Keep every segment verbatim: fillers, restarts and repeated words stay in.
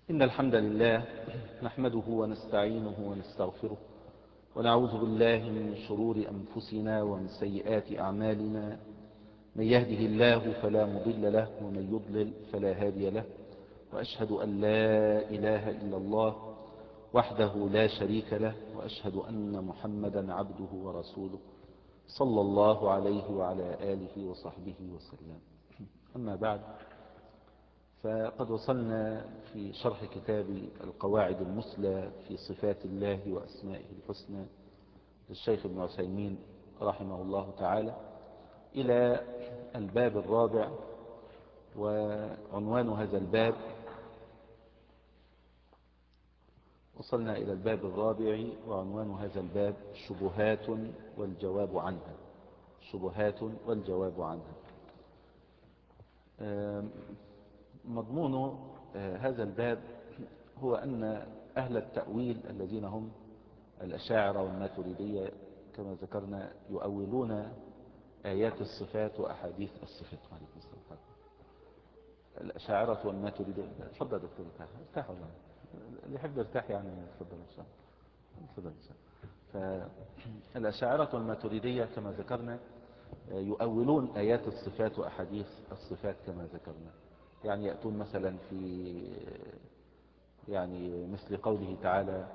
إن الحمد لله نحمده ونستعينه ونستغفره ونعوذ بالله من شرور أنفسنا ومن سيئات أعمالنا. من يهده الله فلا مضل له ومن يضلل فلا هادي له، وأشهد أن لا إله إلا الله وحده لا شريك له، وأشهد أن محمدا عبده ورسوله صلى الله عليه وعلى آله وصحبه وسلم. أما بعد، فقد وصلنا في شرح كتاب القواعد المثلى في صفات الله وأسمائه الحسنى للشيخ ابن عثيمين رحمه الله تعالى إلى الباب الرابع، وعنوان هذا الباب وصلنا إلى الباب الرابع وعنوان هذا الباب شبهات والجواب عنها. شبهات والجواب عنها. مضمون هذا الباب هو أن أهل التأويل الذين هم الأشاعرة والماتريدية كما ذكرنا يؤولون آيات الصفات وأحاديث الصفات. الأشاعرة والماتريدية. تفضل دكتور، ارتاح والله، اللي يحب يرتاح يعني تفضل إن شاء الله. تفضل إن شاء الله. فالأشاعرة والماتريدية كما ذكرنا يؤولون آيات الصفات وأحاديث الصفات كما ذكرنا. يعني يأتون مثلا في يعني مثل قوله تعالى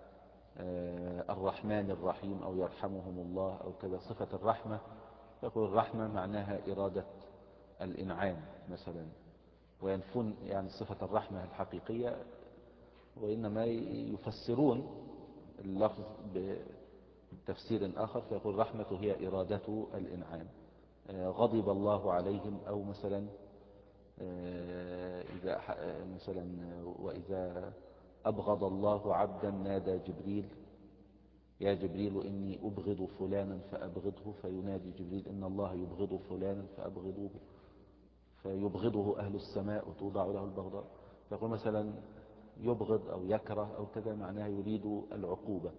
الرحمن الرحيم أو يرحمهم الله أو كذا، صفة الرحمة يقول الرحمة معناها إرادة الإنعام مثلا، وينفون يعني صفة الرحمة الحقيقية، وإنما يفسرون اللفظ بتفسير آخر، فيقول الرحمة هي إرادة الإنعام. غضب الله عليهم، أو مثلا إذا مثلا وإذا أبغض الله عبدا نادى جبريل يا جبريل إني أبغض فلانا فأبغضه، فينادي جبريل إن الله يبغض فلانا فأبغضوه، فيبغضه أهل السماء وتوضع له البغضاء. يقول مثلا يبغض أو يكره أو كذا معناها يريد العقوبة.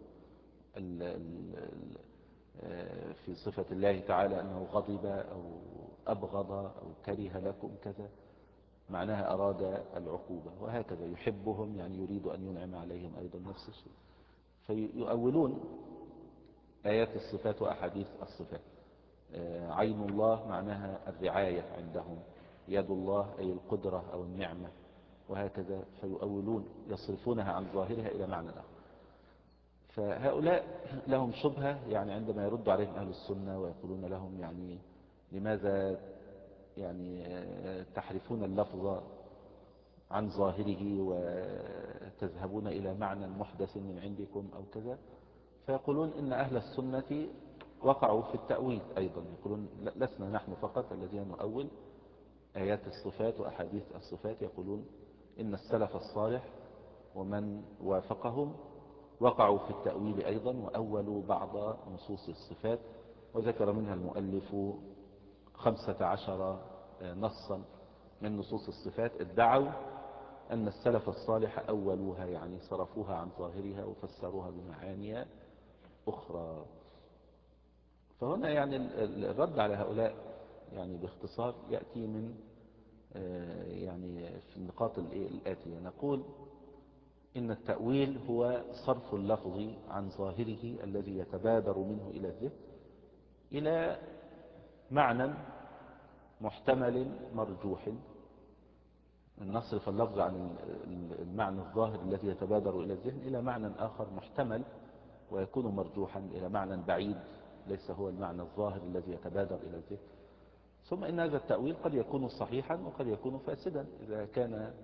في صفة الله تعالى أنه غضب أو أبغض أو كره لكم كذا معناها أراد العقوبة، وهكذا يحبهم يعني يريد أن ينعم عليهم أيضا نفس الشيء. فيؤولون آيات الصفات وأحاديث الصفات. عين الله معناها الرعاية عندهم، يد الله أي القدرة أو النعمة، وهكذا. فيؤولون يصرفونها عن ظاهرها إلى معنى آخر. فهؤلاء لهم شبهة يعني عندما يرد عليهم أهل السنة ويقولون لهم يعني لماذا يعني تحرفون اللفظ عن ظاهره وتذهبون إلى معنى محدث من عندكم أو كذا، فيقولون إن أهل السنة وقعوا في التأويل أيضا. يقولون لسنا نحن فقط الذين نؤول آيات الصفات وأحاديث الصفات، يقولون إن السلف الصالح ومن وافقهم وقعوا في التأويل أيضا، وأولوا بعض نصوص الصفات، وذكر منها المؤلف خمسة عشر نصا من نصوص الصفات ادعوا أن السلف الصالح أولوها، يعني صرفوها عن ظاهرها وفسروها بمعاني أخرى. فهنا يعني الرد على هؤلاء يعني باختصار يأتي من يعني في النقاط الآتية. نقول إن التأويل هو صرف اللفظ عن ظاهره الذي يتبادر منه إلى الذهن إلى معنى محتمل مرجوح. نصرف اللفظ عن المعنى الظاهر الذي يتبادر إلى الذهن إلى معنى آخر محتمل ويكون مرجوحا إلى معنى بعيد ليس هو المعنى الظاهر الذي يتبادر إلى الذهن. ثم إن هذا التأويل قد يكون صحيحا وقد يكون فاسدا إذا كان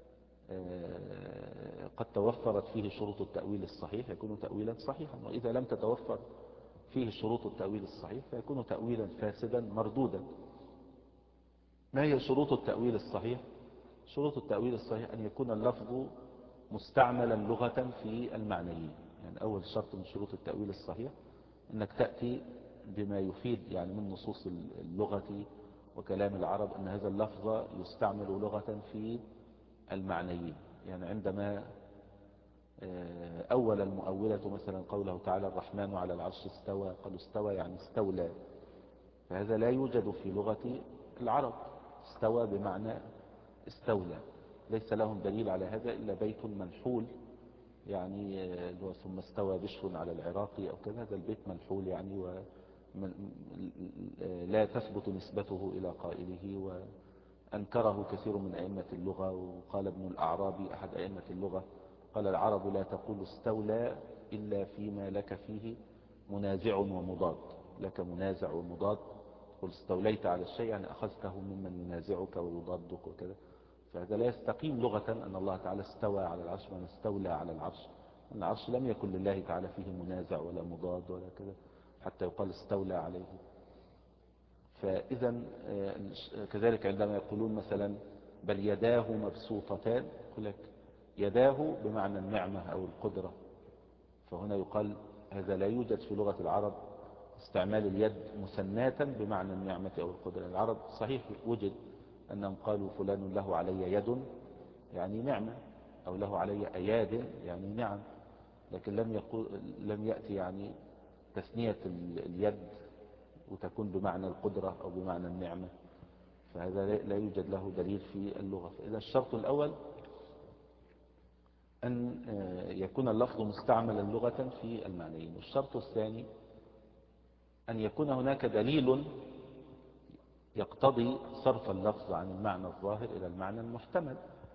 قد توفرت فيه شروط التأويل الصحيح يكون تأويلا صحيحا، وإذا لم تتوفر فيه شروط التأويل الصحيح فيكون تأويلا فاسدا مردودا. ما هي شروط التأويل الصحيح؟ شروط التأويل الصحيح أن يكون اللفظ مستعملا لغة في المعنيين. يعني أول شرط من شروط التأويل الصحيح أنك تأتي بما يفيد يعني من نصوص اللغة وكلام العرب أن هذا اللفظ يستعمل لغة في المعنيين. يعني عندما أول المؤولة مثلا قوله تعالى الرحمن على العرش استوى، قالوا استوى يعني استولى، فهذا لا يوجد في لغة العرب. استوى بمعنى استولى. ليس لهم دليل على هذا إلا بيت منحول، يعني اللي هو ثم استوى بشر على العراق أو كذا، هذا البيت منحول يعني، ولا تثبت نسبته إلى قائله، وأنكره كثير من أئمة اللغة. وقال ابن الأعرابي أحد أئمة اللغة قال: العرب لا تقول استولى إلا فيما لك فيه منازع ومضاد، لك منازع ومضاد، قل استوليت على الشيء يعني أخذته ممن ينازعك ويضادك وكذا. فهذا لا يستقيم لغة أن الله تعالى استوى على العرش وأن استولى على العرش. العرش لم يكن لله تعالى فيه منازع ولا مضاد ولا كذا حتى يقال استولى عليه. فإذا كذلك عندما يقولون مثلا بل يداه مبسوطتان، يقول لك يداه بمعنى النعمة أو القدرة، فهنا يقال هذا لا يوجد في لغة العرب استعمال اليد مثناة بمعنى النعمة أو القدرة. العرب صحيح وجد أنهم قالوا فلان له علي يد يعني نعمة، أو له علي أياد يعني نعم، لكن لم يقول لم يأتي يعني تثنية اليد وتكون بمعنى القدرة أو بمعنى النعمة، فهذا لا يوجد له دليل في اللغة. فإذا الشرط الأول أن يكون اللفظ مستعملا لغة في المعنيين. والشرط الثاني أن يكون هناك دليل يقتضي صرف اللفظ عن المعنى الظاهر إلى المعنى المحتمل.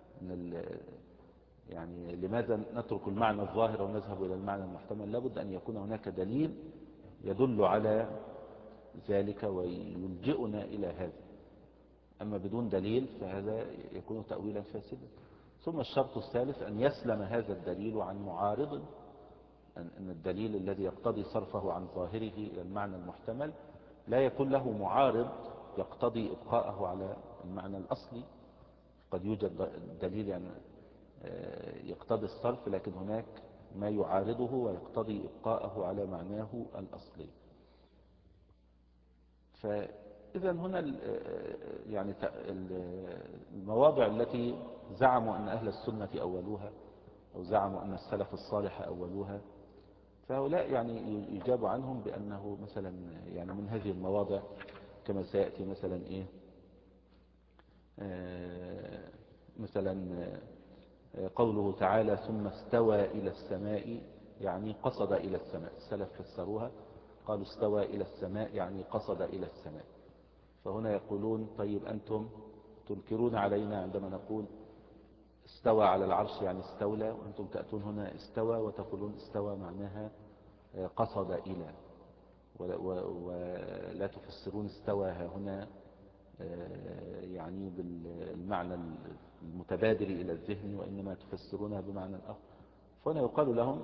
يعني لماذا نترك المعنى الظاهر ونذهب إلى المعنى المحتمل؟ لابد أن يكون هناك دليل يدل على ذلك ويلجئنا إلى هذا، أما بدون دليل فهذا يكون تأويلا فاسدا. ثم الشرط الثالث أن يسلم هذا الدليل عن معارض، أن الدليل الذي يقتضي صرفه عن ظاهره إلى المعنى المحتمل لا يكون له معارض يقتضي إبقاءه على المعنى الأصلي. قد يوجد دليل يعني يقتضي الصرف، لكن هناك ما يعارضه ويقتضي إبقاءه على معناه الأصلي. فإذا هنا يعني المواضع التي زعموا أن أهل السنة أولوها أو زعموا أن السلف الصالح أولوها، فهؤلاء يعني يجاب عنهم بأنه مثلا يعني من هذه المواضع كما سيأتي مثلا إيه آه مثلا قوله تعالى ثم استوى إلى السماء يعني قصد إلى السماء. السلف فسروها قالوا استوى إلى السماء يعني قصد إلى السماء. فهنا يقولون طيب أنتم تنكرون علينا عندما نقول استوى على العرش يعني استولى، وأنتم تأتون هنا استوى وتقولون استوى معناها قصد إلى، ولا تفسرون استوى هنا يعني بالمعنى المتبادر إلى الذهن، وإنما تفسرونها بمعنى آخر. فهنا يقال لهم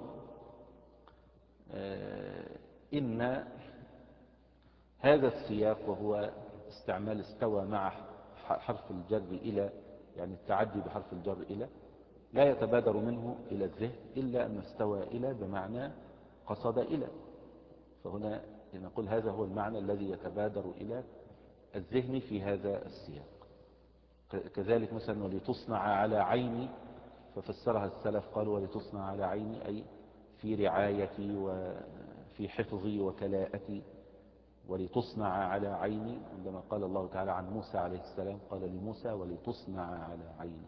إن هذا السياق وهو استعمال استوى مع حرف الجر إلى، يعني التعدي بحرف الجر إلى، لا يتبادر منه إلى الذهن إلا أن استوى إلى بمعنى قصد إلى. فهنا نقول هذا هو المعنى الذي يتبادر إلى الذهن في هذا السياق. كذلك مثلا ولتصنع على عيني، ففسرها السلف قالوا ولتصنع على عيني أي في رعايتي وفي حفظي وكلاءتي، ولتصنع على عيني. عندما قال الله تعالى عن موسى عليه السلام قال لموسى ولتصنع على عيني.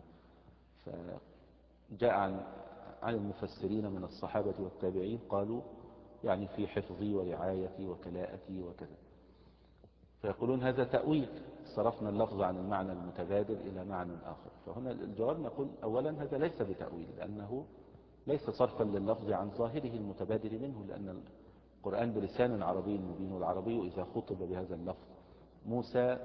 فجاء عن عن المفسرين من الصحابة والتابعين قالوا يعني في حفظي ورعايتي وكلاءتي وكذا. فيقولون هذا تأويل، صرفنا اللفظ عن المعنى المتبادل إلى معنى آخر. فهنا الجواب نقول أولا هذا ليس بتأويل، لأنه ليس صرفا لللفظ عن ظاهره المتبادل منه، لأن القرآن بلسان عربي مبين، والعربي إذا خطب بهذا اللفظ موسى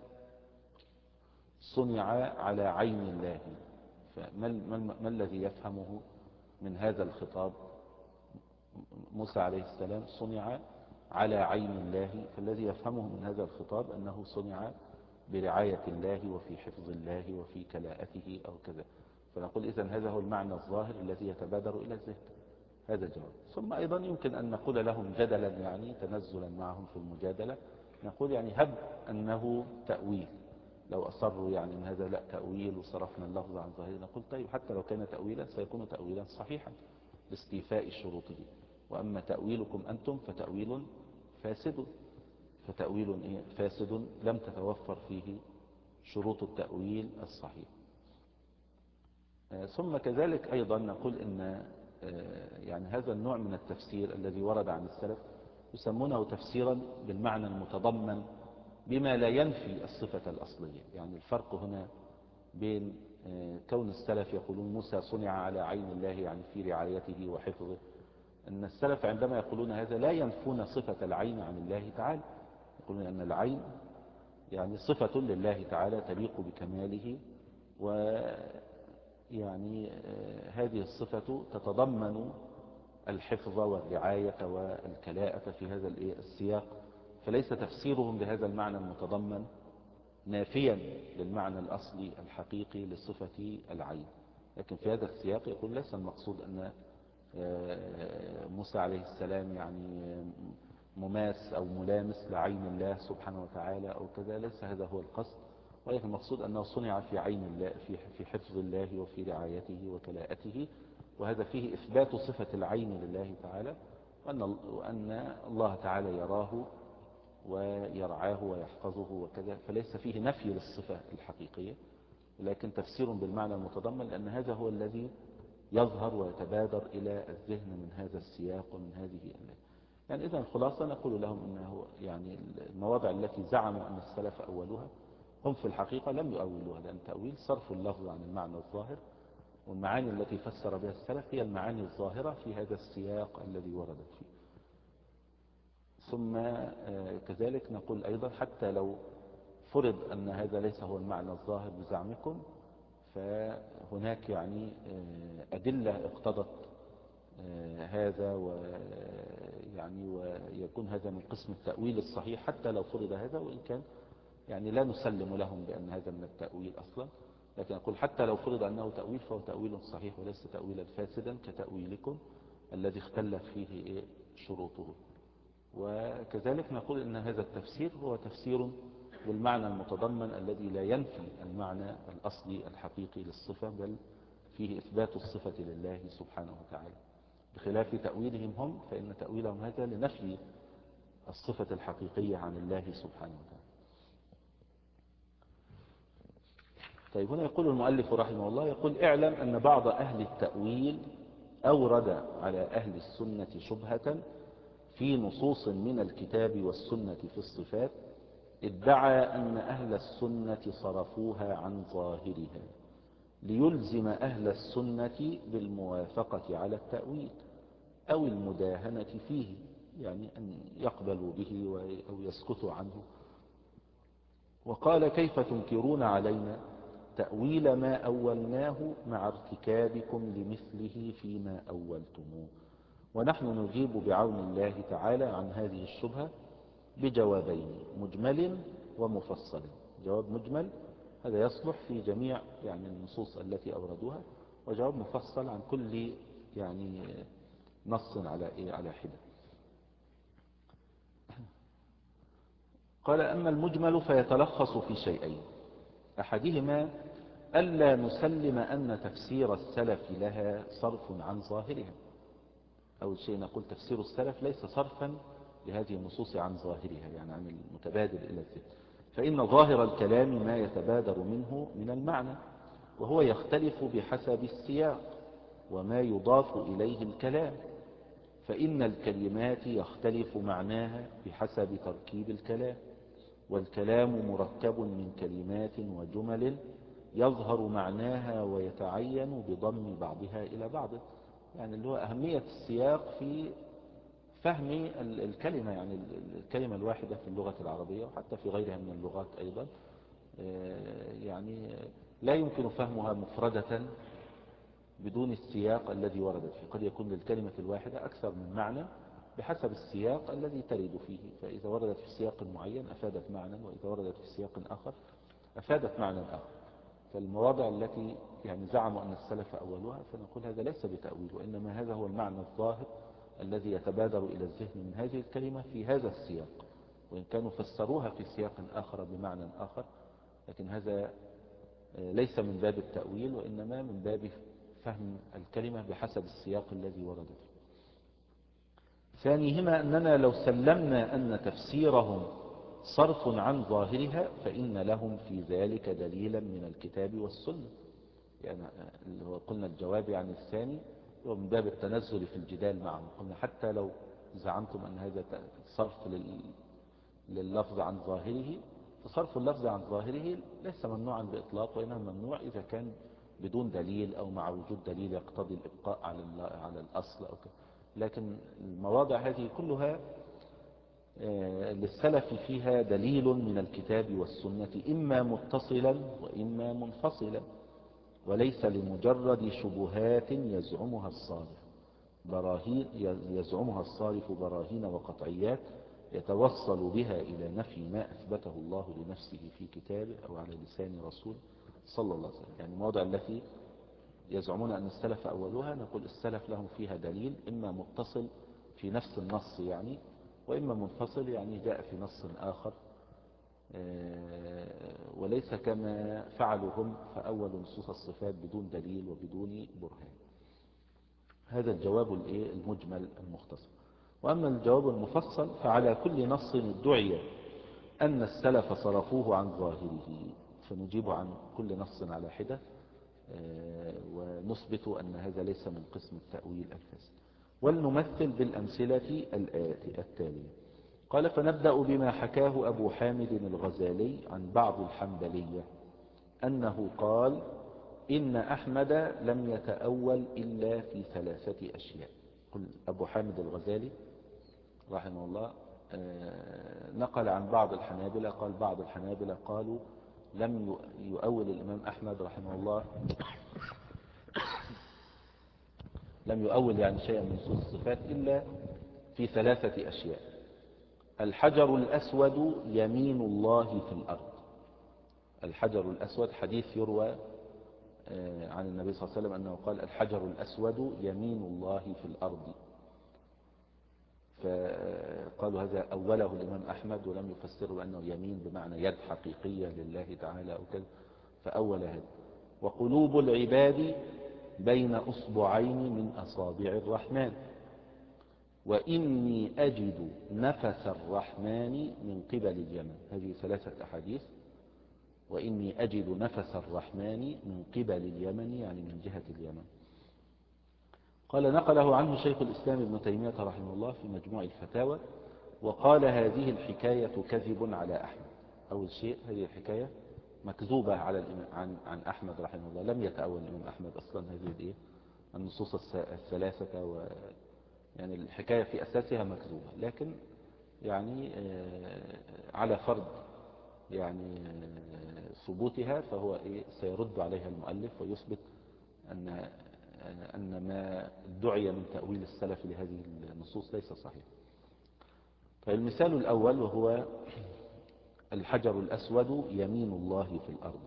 صنع على عين الله، فما ما الذي يفهمه من هذا الخطاب؟ موسى عليه السلام صنع على عين الله، فالذي يفهمه من هذا الخطاب أنه صنع برعاية الله وفي حفظ الله وفي كلاءته أو كذا. فنقول إذن هذا هو المعنى الظاهر الذي يتبادر إلى الذهن. هذا الجواب. ثم أيضا يمكن أن نقول لهم جدلا، يعني تنزلا معهم في المجادلة، نقول يعني هب أنه تأويل، لو أصروا يعني أن هذا لا تأويل وصرفنا اللفظ عن ظاهره، نقول طيب حتى لو كان تأويلا سيكون تأويلا صحيحا لاستيفاء شروطه، وأما تأويلكم أنتم فتأويل فاسد، فتأويل إيه؟ فاسد لم تتوفر فيه شروط التأويل الصحيح. ثم كذلك أيضا نقول إن يعني هذا النوع من التفسير الذي ورد عن السلف يسمونه تفسيرا بالمعنى المتضمن بما لا ينفي الصفة الأصلية. يعني الفرق هنا بين كون السلف يقولون موسى صنع على عين الله، يعني في رعايته وحفظه، أن السلف عندما يقولون هذا لا ينفون صفة العين عن الله تعالى، يقولون أن العين يعني صفة لله تعالى تليق بكماله، ويعني هذه الصفة تتضمن الحفظ والرعاية والكلاءة في هذا السياق، فليس تفسيرهم بهذا المعنى المتضمن نافيا للمعنى الأصلي الحقيقي لصفة العين. لكن في هذا السياق يقول ليس المقصود أن موسى عليه السلام يعني مماس أو ملامس لعين الله سبحانه وتعالى أو كذا، ليس هذا هو القصد، ولكن المقصود أنه صنع في عين الله، في حفظ الله وفي رعايته وكلاءته، وهذا فيه إثبات صفة العين لله تعالى، وأن الله تعالى يراه ويرعاه ويحفظه وكذا، فليس فيه نفي للصفة الحقيقية، لكن تفسير بالمعنى المتضمن، لأن هذا هو الذي يظهر ويتبادر إلى الذهن من هذا السياق ومن هذه الآية. يعني إذا الخلاصة نقول لهم أنه يعني المواضع التي زعموا أن السلف أولوها هم في الحقيقة لم يؤولوها، لأن تأويل صرف اللفظ عن المعنى الظاهر، والمعاني التي فسر بها السلف هي المعاني الظاهرة في هذا السياق الذي وردت فيه. ثم كذلك نقول أيضا حتى لو فرض أن هذا ليس هو المعنى الظاهر بزعمكم، فهناك يعني أدلة اقتضت هذا، ويعني ويكون هذا من قسم التأويل الصحيح حتى لو فرض هذا، وإن كان يعني لا نسلم لهم بأن هذا من التأويل أصلا، لكن أقول حتى لو فرض أنه تأويل فهو تأويل صحيح وليس تأويلا فاسدا كتأويلكم الذي اختلت فيه شروطه. وكذلك نقول إن هذا التفسير هو تفسير بالمعنى المتضمن الذي لا ينفي المعنى الأصلي الحقيقي للصفة، بل فيه إثبات الصفة لله سبحانه وتعالى، بخلاف تأويلهم هم، فإن تأويلهم هذا لنفي الصفة الحقيقية عن الله سبحانه وتعالى. طيب هنا يقول المؤلف رحمه الله، يقول اعلم أن بعض أهل التأويل أورد على أهل السنة شبهة في نصوص من الكتاب والسنة في الصفات، ادعى أن أهل السنة صرفوها عن ظاهرها ليلزم أهل السنة بالموافقة على التأويل أو المداهنة فيه، يعني أن يقبلوا به أو يسكتوا عنه. وقال كيف تنكرون علينا تأويل ما أولناه مع ارتكابكم لمثله فيما أولتموه؟ ونحن نجيب بعون الله تعالى عن هذه الشبهة بجوابين، مجمل ومفصل. جواب مجمل هذا يصلح في جميع يعني النصوص التي أوردوها، وجواب مفصل عن كل يعني نص على إيه على حدة. قال أما المجمل فيتلخص في شيئين، أحدهما ألا نسلم أن تفسير السلف لها صرف عن ظاهرها. أول شيء نقول تفسير السلف ليس صرفا لهذه النصوص عن ظاهرها، يعني عن المتبادل إلى الذهن، فإن ظاهر الكلام ما يتبادر منه من المعنى، وهو يختلف بحسب السياق وما يضاف إليه الكلام، فإن الكلمات يختلف معناها بحسب تركيب الكلام، والكلام مركب من كلمات وجمل يظهر معناها ويتعين بضم بعضها إلى بعض. يعني اللي هو أهمية السياق في فهم الكلمة، يعني الكلمة الواحدة في اللغة العربية وحتى في غيرها من اللغات أيضا، يعني لا يمكن فهمها مفردة بدون السياق الذي وردت فيه. قد يكون للكلمة الواحدة أكثر من معنى بحسب السياق الذي ترد فيه، فإذا وردت في سياق معين أفادت معنى، وإذا وردت في سياق آخر أفادت معنى آخر. فالمواضع التي يعني زعموا أن السلف أولوها فنقول هذا ليس بتأويل، وإنما هذا هو المعنى الظاهر الذي يتبادر إلى الذهن من هذه الكلمة في هذا السياق، وإن كانوا فسروها في سياق آخر بمعنى آخر، لكن هذا ليس من باب التأويل، وإنما من باب فهم الكلمة بحسب السياق الذي ورد فيه. ثانيهما أننا لو سلمنا أن تفسيرهم صرف عن ظاهرها فإن لهم في ذلك دليلا من الكتاب والسنة، يعني اللي هو قلنا الجواب يعني الثاني هو من باب التنزل في الجدال معهم. قلنا حتى لو زعمتم أن هذا صرف لل... لللفظ عن ظاهره، فصرف اللفظ عن ظاهره ليس ممنوعا بإطلاق، وإنما ممنوع إذا كان بدون دليل أو مع وجود دليل يقتضي الإبقاء على على الأصل أو كده. لكن المواضع هذه كلها للسلف فيها دليل من الكتاب والسنة إما متصلا وإما منفصلا، وليس لمجرد شبهات يزعمها الصارف براهين يزعمها الصارف براهين وقطعيات يتوصل بها إلى نفي ما أثبته الله لنفسه في كتابه أو على لسان رسوله صلى الله عليه وسلم. يعني المواضع التي يزعمون أن السلف أولها نقول السلف لهم فيها دليل إما متصل في نفس النص يعني، وإما منفصل يعني جاء في نص آخر، وليس كما فعلوا هم فأول نصوص الصفات بدون دليل وبدون برهان. هذا الجواب المجمل المختصر. وأما الجواب المفصل فعلى كل نص ادعي أن السلف صرفوه عن ظاهره فنجيب عن كل نص على حدة، ونثبت أن هذا ليس من قسم التأويل الفاسد. ولنمثل بالأمثلة التالية. قال: فنبدأ بما حكاه أبو حامد الغزالي عن بعض الحنبلية أنه قال: إن أحمد لم يتأول إلا في ثلاثة أشياء. قل أبو حامد الغزالي رحمه الله نقل عن بعض الحنابلة، قال بعض الحنابلة قالوا لم يؤول الإمام أحمد رحمه الله لم يؤول يعني شيئا من نصوص الصفات إلا في ثلاثة أشياء: الحجر الأسود يمين الله في الأرض. الحجر الأسود حديث يروى عن النبي صلى الله عليه وسلم أنه قال: الحجر الأسود يمين الله في الأرض. فقالوا هذا أوله الإمام أحمد ولم يفسره بأنه يمين بمعنى يد حقيقية لله تعالى أو كذا، فأول هذا. وقلوب العباد بين أصبعين من أصابع الرحمن، وإني أجد نفس الرحمن من قبل اليمن. هذه ثلاثة أحاديث: وإني أجد نفس الرحمن من قبل اليمن يعني من جهة اليمن. قال: نقله عنه شيخ الإسلام ابن تيمية رحمه الله في مجموع الفتاوى، وقال: هذه الحكاية كذب على أحمد. أول شيء هذه الحكاية مكذوبة على الإمام عن عن أحمد رحمه الله، لم يتأول الإمام أحمد أصلا هذه الإيه النصوص الثلاثة، و يعني الحكاية في أساسها مكذوبة، لكن يعني على فرض يعني ثبوتها فهو إيه سيرد عليها المؤلف ويثبت أن أن ما ادعي من تأويل السلف لهذه النصوص ليس صحيح. فالمثال الأول وهو الحجر الأسود يمين الله في الأرض.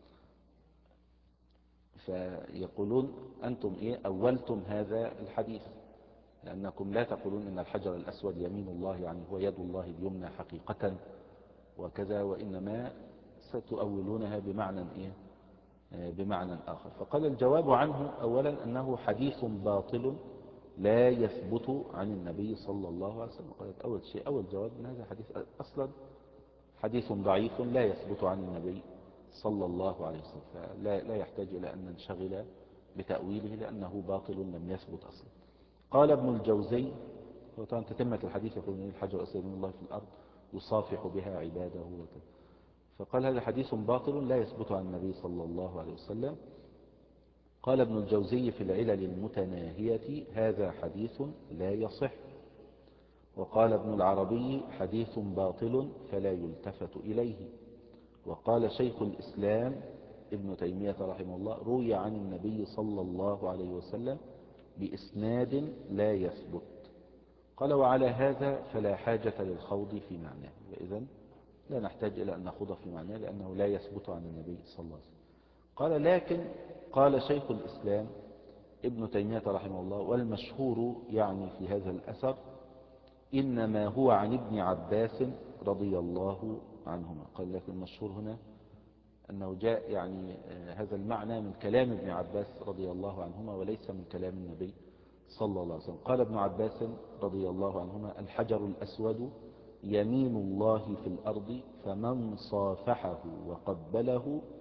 فيقولون أنتم إيه أولتم هذا الحديث، لأنكم لا تقولون إن الحجر الأسود يمين الله يعني هو يد الله اليمنى حقيقة وكذا، وإنما ستؤولونها بمعنى إيه بمعنى آخر. فقال: الجواب عنه أولا أنه حديث باطل لا يثبت عن النبي صلى الله عليه وسلم. قالت أول شيء أول جواب أن هذا حديث أصلا حديث ضعيف لا يثبت عن النبي صلى الله عليه وسلم، فلا لا يحتاج إلى أن ننشغل بتأويله لأنه باطل لم يثبت أصلا. قال ابن الجوزي، وطبعا تتمة الحديث يقول إن الحجر أسود من الله في الأرض يصافح بها عباده وكذا، فقال: هذا حديث باطل لا يثبت عن النبي صلى الله عليه وسلم. قال ابن الجوزي في العلل المتناهية: هذا حديث لا يصح. وقال ابن العربي: حديث باطل فلا يلتفت إليه. وقال شيخ الإسلام ابن تيمية رحمه الله: روي عن النبي صلى الله عليه وسلم بإسناد لا يثبت. قال: وعلى هذا فلا حاجة للخوض في معناه. وإذن لا نحتاج إلى أن نخوض في معناه لأنه لا يثبت عن النبي صلى الله عليه وسلم. قال: لكن قال شيخ الإسلام ابن تيمية رحمه الله: والمشهور يعني في هذا الأثر إنما هو عن ابن عباس رضي الله عنهما. قال: لكن المشهور هنا أنه جاء يعني هذا المعنى من كلام ابن عباس رضي الله عنهما وليس من كلام النبي صلى الله عليه وسلم. قال ابن عباس رضي الله عنهما: الحجر الأسود يمين الله في الأرض، فمن صافحه وقبله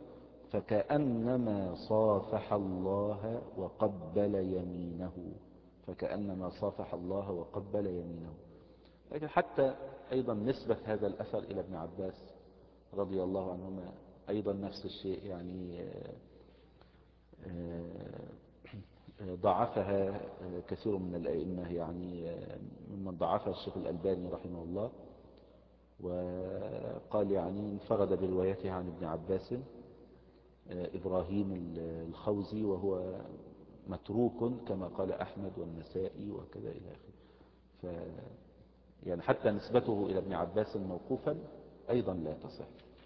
فكأنما صافح الله وقبل يمينه. فكأنما صافح الله وقبل يمينه. لكن حتى أيضا نسبة هذا الأثر إلى ابن عباس رضي الله عنهما أيضا نفس الشيء، يعني ضعفها كثير من الأئمة، يعني ممن ضعفها الشيخ الألباني رحمه الله، وقال يعني انفرد بروايته عن ابن عباس إبراهيم الخوزي، وهو متروك كما قال أحمد والنسائي وكذا إلى آخره. ف يعني حتى نسبته إلى ابن عباس موقوفا أيضا لا تصح.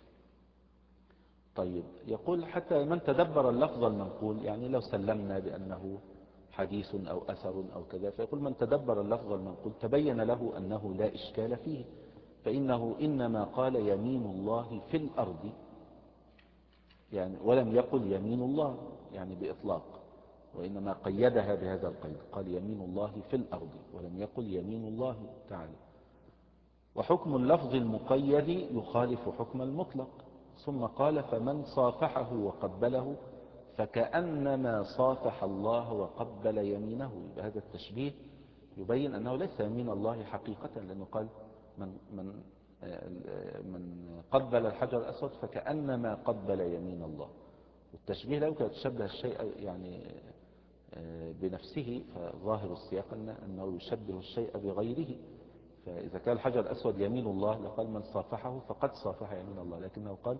طيب، يقول حتى من تدبر اللفظ المنقول، يعني لو سلمنا بأنه حديث أو أثر أو كذا، فيقول من تدبر اللفظ المنقول تبين له أنه لا إشكال فيه، فإنه إنما قال يمين الله في الأرض، يعني ولم يقل يمين الله يعني بإطلاق، وإنما قيدها بهذا القيد، قال يمين الله في الأرض ولم يقل يمين الله تعالى. وحكم اللفظ المقيد يخالف حكم المطلق. ثم قال فمن صافحه وقبله فكأنما صافح الله وقبل يمينه. هذا التشبيه يبين أنه ليس يمين الله حقيقة، لأنه قال من, من, من قبل الحجر الأسود فكأنما قبل يمين الله. والتشبيه لا يمكن أن تشبه الشيء يعني بنفسه، فظاهر السياق أنه يشبه الشيء بغيره. فإذا كان الحجر الأسود يمين الله لقال من صافحه فقد صافح يمين الله، لكنه قال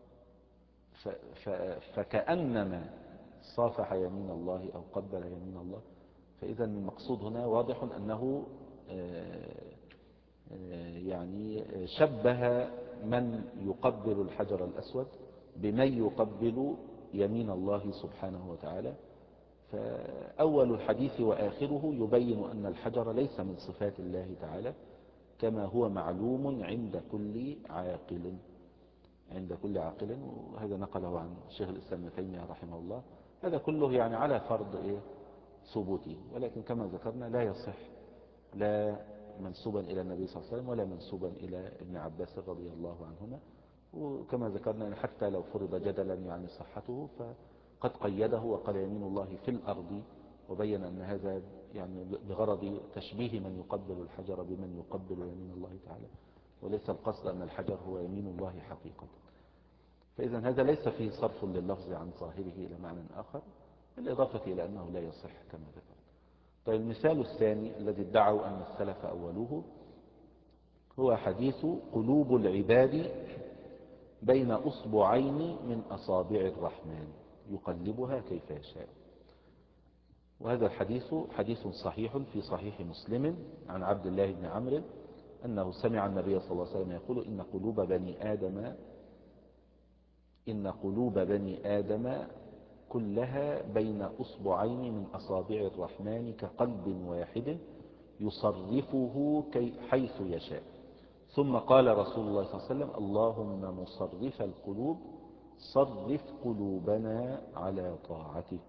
فكأنما صافح يمين الله أو قبل يمين الله. فإذا المقصود هنا واضح أنه يعني شبه من يقبل الحجر الأسود بمن يقبل يمين الله سبحانه وتعالى. فأول الحديث وآخره يبين أن الحجر ليس من صفات الله تعالى، كما هو معلوم عند كل عاقل عند كل عاقل وهذا نقله عن شيخ الإسلام ابن تيمية رحمه الله. هذا كله يعني على فرض إيه ثبوته، ولكن كما ذكرنا لا يصح لا منسوبا إلى النبي صلى الله عليه وسلم ولا منسوبا إلى ابن عباس رضي الله عنهما. وكما ذكرنا حتى لو فرض جدلا يعني صحته، فقد قيده وقال يمين الله في الأرض، وبين أن هذا يعني بغرض تشبيه من يقبل الحجر بمن يقبل يمين الله تعالى، وليس القصد أن الحجر هو يمين الله حقيقة. فإذا هذا ليس فيه صرف لللفظ عن ظاهره إلى معنى آخر، بالإضافة إلى أنه لا يصح كما ذكر. طيب، المثال الثاني الذي ادعوا أن السلف أولوه هو حديث قلوب العباد بين أصبعين من أصابع الرحمن يقلبها كيف يشاء. وهذا الحديث حديث صحيح في صحيح مسلم عن عبد الله بن عمرو أنه سمع النبي صلى الله عليه وسلم يقول إن قلوب بني آدم إن قلوب بني آدم كلها بين أصبعين من أصابع الرحمن كقلب واحد يصرفه حيث يشاء. ثم قال رسول الله صلى الله عليه وسلم اللهم مصرف القلوب صرف قلوبنا على طاعتك.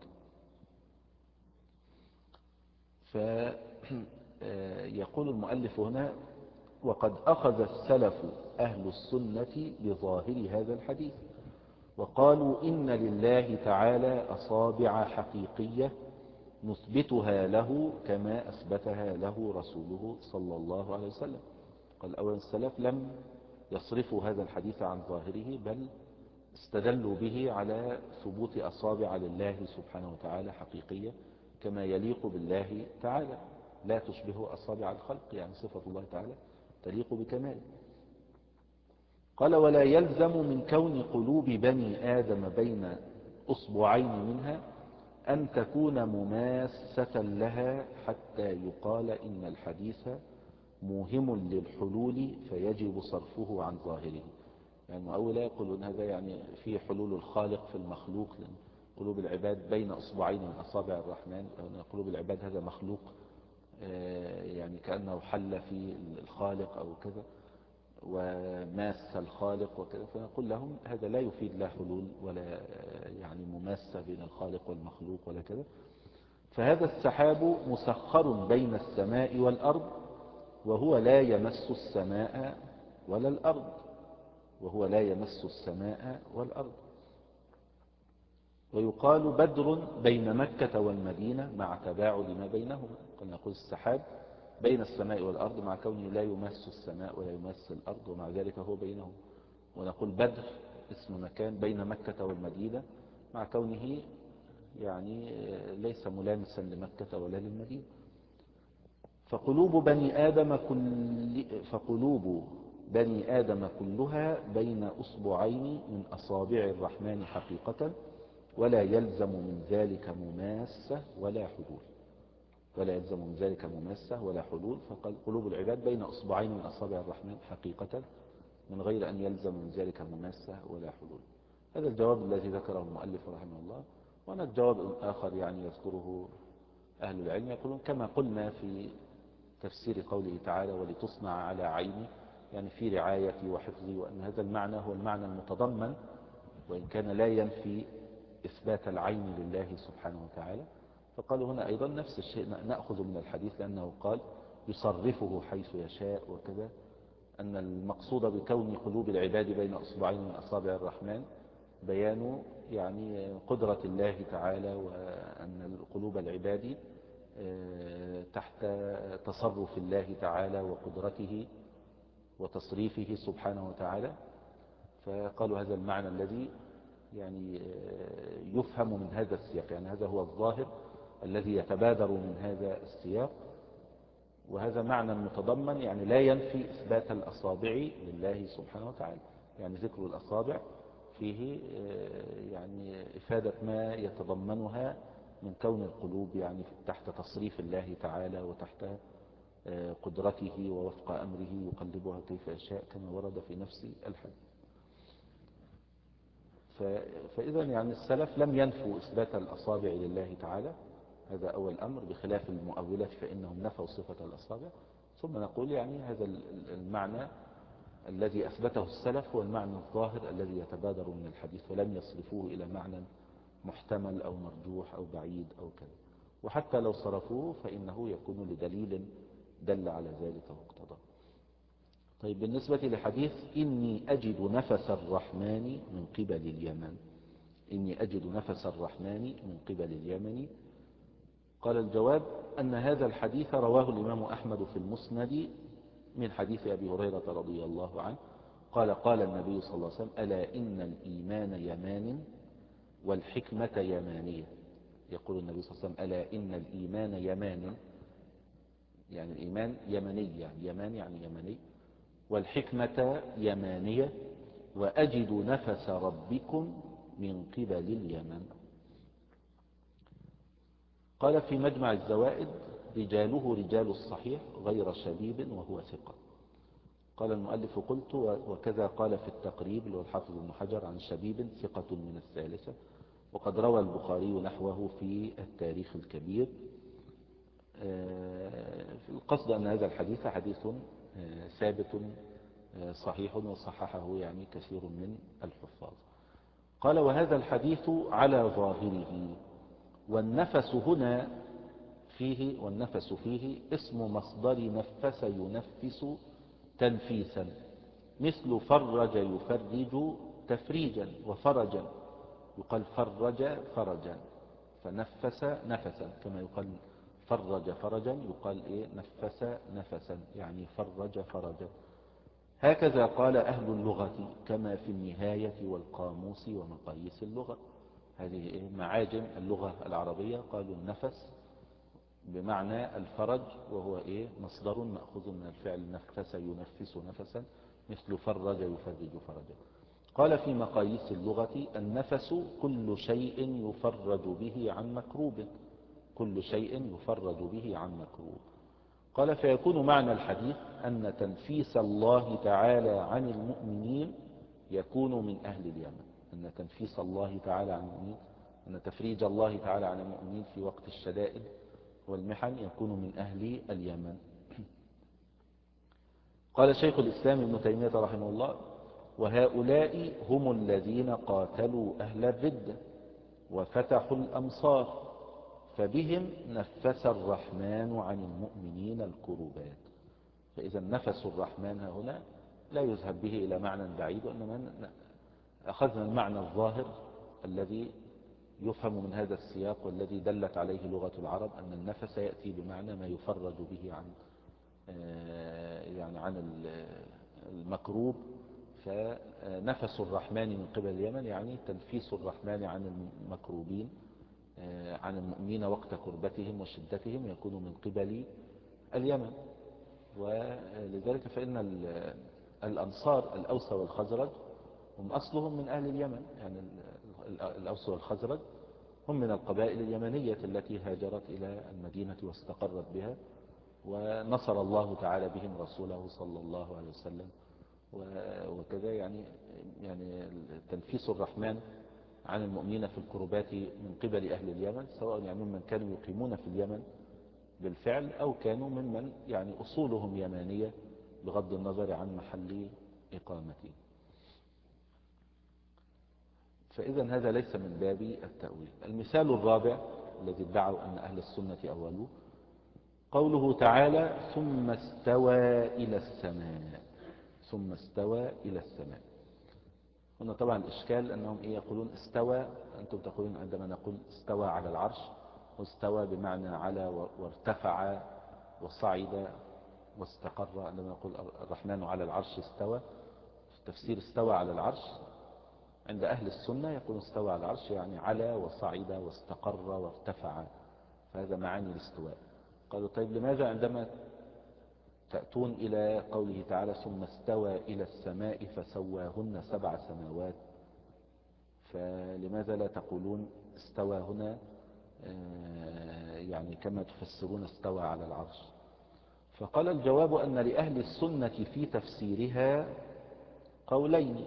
فيقول المؤلف هنا وقد أخذ السلف أهل السنة بظاهر هذا الحديث وقالوا إن لله تعالى أصابع حقيقية نثبتها له كما أثبتها له رسوله صلى الله عليه وسلم. قال أولا السلف لم يصرفوا هذا الحديث عن ظاهره، بل استدلوا به على ثبوت أصابع لله سبحانه وتعالى حقيقية كما يليق بالله تعالى، لا تشبه أصابع الخلق، يعني صفة الله تعالى تليق بكماله. قال ولا يلزم من كون قلوب بني آدم بين أصبعين منها أن تكون مماسة لها حتى يقال إن الحديث موهم للحلول فيجب صرفه عن ظاهره. يعني المؤولة يقولون هذا يعني في حلول الخالق في المخلوق، لأن قلوب العباد بين أصبعين من أصابع الرحمن، يعني قلوب العباد هذا مخلوق يعني كأنه حل في الخالق أو كذا وماس الخالق وكذا، فنقول لهم هذا لا يفيد لا حلول ولا يعني مماسة بين الخالق والمخلوق ولا كذا. فهذا السحاب مسخر بين السماء والأرض وهو لا يمس السماء ولا الأرض وهو لا يمس السماء والأرض. ويقال بدر بين مكة والمدينة مع تباعد ما بينهما. قلنا نقول السحاب بين السماء والأرض مع كونه لا يمس السماء ولا يمس الأرض ومع ذلك هو بينهما. ونقول بدر اسم مكان بين مكة والمدينة مع كونه يعني ليس ملامسا لمكة ولا للمدينة. فقلوب بني آدم كل فقلوب بني آدم كلها بين أصبعين من أصابع الرحمن حقيقة، ولا يلزم من ذلك مماسة ولا حلول. ولا يلزم من ذلك مماسة ولا حلول. فقلوب العباد بين أصبعين من أصابع الرحمن حقيقة من غير أن يلزم من ذلك مماسة ولا حلول. هذا الجواب الذي ذكره المؤلف رحمه الله. وهناك جواب آخر يعني يذكره أهل العلم، يقولون كما قلنا في تفسير قوله تعالى ولتصنع على عيني، يعني في رعايتي وحفظي، وأن هذا المعنى هو المعنى المتضمن وإن كان لا ينفي إثبات العين لله سبحانه وتعالى. فقالوا هنا أيضا نفس الشيء نأخذ من الحديث، لأنه قال يصرفه حيث يشاء وكذا، أن المقصود بكون قلوب العباد بين أصبعين من أصابع الرحمن بيان يعني قدرة الله تعالى، وأن قلوب العباد تحت تصرف الله تعالى وقدرته وتصريفه سبحانه وتعالى. فقالوا هذا المعنى الذي يعني يفهم من هذا السياق، يعني هذا هو الظاهر الذي يتبادر من هذا السياق. وهذا معنى متضمن يعني لا ينفي إثبات الأصابع لله سبحانه وتعالى. يعني ذكر الأصابع فيه يعني إفادة ما يتضمنها من كون القلوب يعني تحت تصريف الله تعالى وتحت قدرته ووفق أمره يقلبها كيف يشاء كما ورد في نفس الحديث. فإذا يعني السلف لم ينفوا إثبات الأصابع لله تعالى، هذا أول أمر، بخلاف المؤولة فإنهم نفوا صفة الأصابع. ثم نقول يعني هذا المعنى الذي أثبته السلف هو المعنى الظاهر الذي يتبادر من الحديث، ولم يصرفوه إلى معنى محتمل أو مرجوح أو بعيد أو كذا. وحتى لو صرفوه فإنه يكون لدليل دل على ذلك واقتضى. طيب بالنسبة لحديث إني أجد نفس الرحمن من قبل اليمن، إني أجد نفس الرحمن من قبل اليمن، قال الجواب أن هذا الحديث رواه الإمام أحمد في المسند من حديث أبي هريرة رضي الله عنه قال قال النبي صلى الله عليه وسلم ألا إن الإيمان يمان والحكمة يمانية. يقول النبي صلى الله عليه وسلم ألا إن الإيمان يمان، يعني الإيمان يمني، يعني يمان يعني يمني، والحكمة يمانية، وأجد نفس ربكم من قبل اليمن. قال في مجمع الزوائد رجاله رجال الصحيح غير شبيب وهو ثقة. قال المؤلف قلت وكذا قال في التقريب اللي هو الحافظ ابن حجر عن شبيب ثقة من الثالثة، وقد روى البخاري نحوه في التاريخ الكبير. في القصد أن هذا الحديث حديث ثابت صحيح وصححه يعني كثير من الحفاظ. قال وهذا الحديث على ظاهره، والنفس هنا فيه والنفس فيه اسم مصدر نفس ينفس تنفيسا، مثل فرج يفرج تفريجا، وفرجا يقال فرج فرجا، فنفس نفسا، كما يقال فرج فرجا يقال إيه نفس نفسا، يعني فرج فرجا. هكذا قال أهل اللغة كما في النهاية والقاموس ومقاييس اللغة. هذه إيه معاجم اللغة العربية قالوا النفس بمعنى الفرج، وهو إيه مصدر مأخوذ من الفعل نفس ينفس نفسا، مثل فرج يفرج فرجا. قال في مقاييس اللغة النفس كل شيء يفرج به عن مكروب، كل شيء يفرج به عن مكروب. قال فيكون معنى الحديث أن تنفيس الله تعالى عن المؤمنين يكون من أهل اليمن، أن تنفيس الله تعالى عن المؤمنين، أن تفريج الله تعالى عن المؤمنين في وقت الشدائد والمحن يكون من أهل اليمن. قال شيخ الإسلام ابن تيمية رحمه الله وهؤلاء هم الذين قاتلوا أهل الردة وفتحوا الأمصار، فبهم نفس الرحمن عن المؤمنين الكروبات. فإذا نفس الرحمن هنا لا يذهب به إلى معنى بعيد، وإنما أخذنا المعنى الظاهر الذي يفهم من هذا السياق والذي دلت عليه لغة العرب أن النفس يأتي بمعنى ما يفرج به عن يعني عن المكروب. فنفس الرحمن من قبل اليمن يعني تنفيس الرحمن عن المكروبين عن المؤمنين وقت كربتهم وشدتهم يكون من قبل اليمن. ولذلك فإن الأنصار الأوس والخزرج هم أصلهم من أهل اليمن، يعني الأوس والخزرج هم من القبائل اليمنية التي هاجرت إلى المدينة واستقرت بها، ونصر الله تعالى بهم رسوله صلى الله عليه وسلم. وكذا يعني يعني تنفيس الرحمن عن المؤمنين في الكربات من قبل أهل اليمن، سواء يعني ممن كانوا يقيمون في اليمن بالفعل أو كانوا ممن يعني أصولهم يمانية بغض النظر عن محل إقامتهم. فإذا هذا ليس من باب التأويل. المثال الرابع الذي ادعوا أن أهل السنة أولوه قوله تعالى ثم استوى إلى السماء. ثم استوى إلى السماء. هنا طبعا الإشكال أنهم إيه يقولون استوى، أنتم تقولون عندما نقول استوى على العرش، واستوى بمعنى على وارتفع وصعد واستقر. عندما نقول الرحمن على العرش استوى، في تفسير استوى على العرش عند أهل السنة يقول استوى على العرش يعني على وصعد واستقر وارتفع، فهذا معاني الاستواء. قالوا طيب لماذا عندما تأتون إلى قوله تعالى ثم استوى إلى السماء فسواهن سبع سماوات، فلماذا لا تقولون استوى هنا يعني كما تفسرون استوى على العرش؟ فقال الجواب أن لأهل السنة في تفسيرها قولين.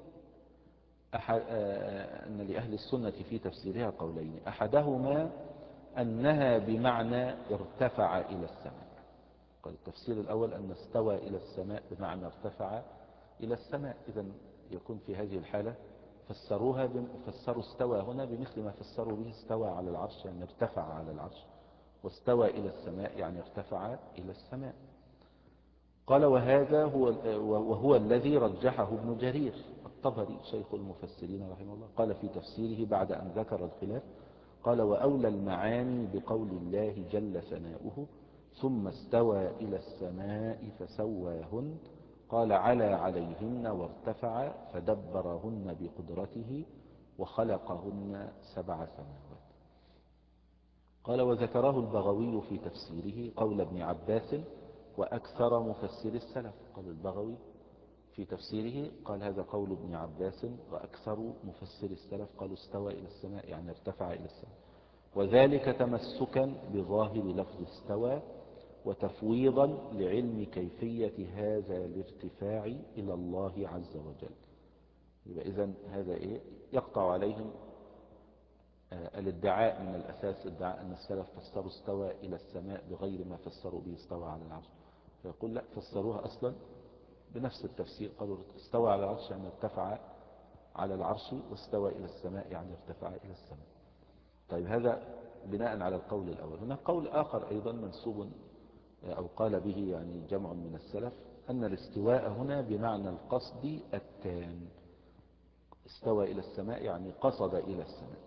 أن لأهل السنة في تفسيرها قولين أحدهما أنها بمعنى ارتفع إلى السماء. قال التفسير الأول أن استوى إلى السماء بمعنى ارتفع إلى السماء، إذن يكون في هذه الحالة فسروها فسروا استوى هنا بمثل ما فسروا به استوى على العرش يعني ارتفع على العرش، واستوى إلى السماء يعني ارتفع إلى السماء. قال وهذا هو وهو الذي رجحه ابن جرير الطبري شيخ المفسرين رحمه الله. قال في تفسيره بعد أن ذكر الخلاف قال وأولى المعاني بقول الله جل ثناؤه ثم استوى إلى السماء فسواهن، قال على عليهن وارتفع فدبرهن بقدرته وخلقهن سبع سماوات. قال وذكره البغوي في تفسيره قول ابن عباس وأكثر مفسر السلف. قال البغوي في تفسيره قال هذا قول ابن عباس وأكثر مفسر السلف قالوا استوى إلى السماء يعني ارتفع إلى السماء، وذلك تمسكا بظاهر لفظ استوى وتفويضا لعلم كيفية هذا الارتفاع إلى الله عز وجل. يبقى إذن هذا إيه يقطع عليهم آه الادعاء من الأساس، ادعاء أن السلف فسروا استوى إلى السماء بغير ما فسروا به استوى على العرش. فيقول لا، فسروها أصلا بنفس التفسير، قالوا استوى على العرش يعني ارتفع على العرش، واستوى إلى السماء يعني ارتفع إلى السماء. طيب هذا بناء على القول الأول. هناك قول آخر أيضا منسوب أو قال به يعني جمع من السلف أن الاستواء هنا بمعنى القصد التام. استوى إلى السماء يعني قصد إلى السماء.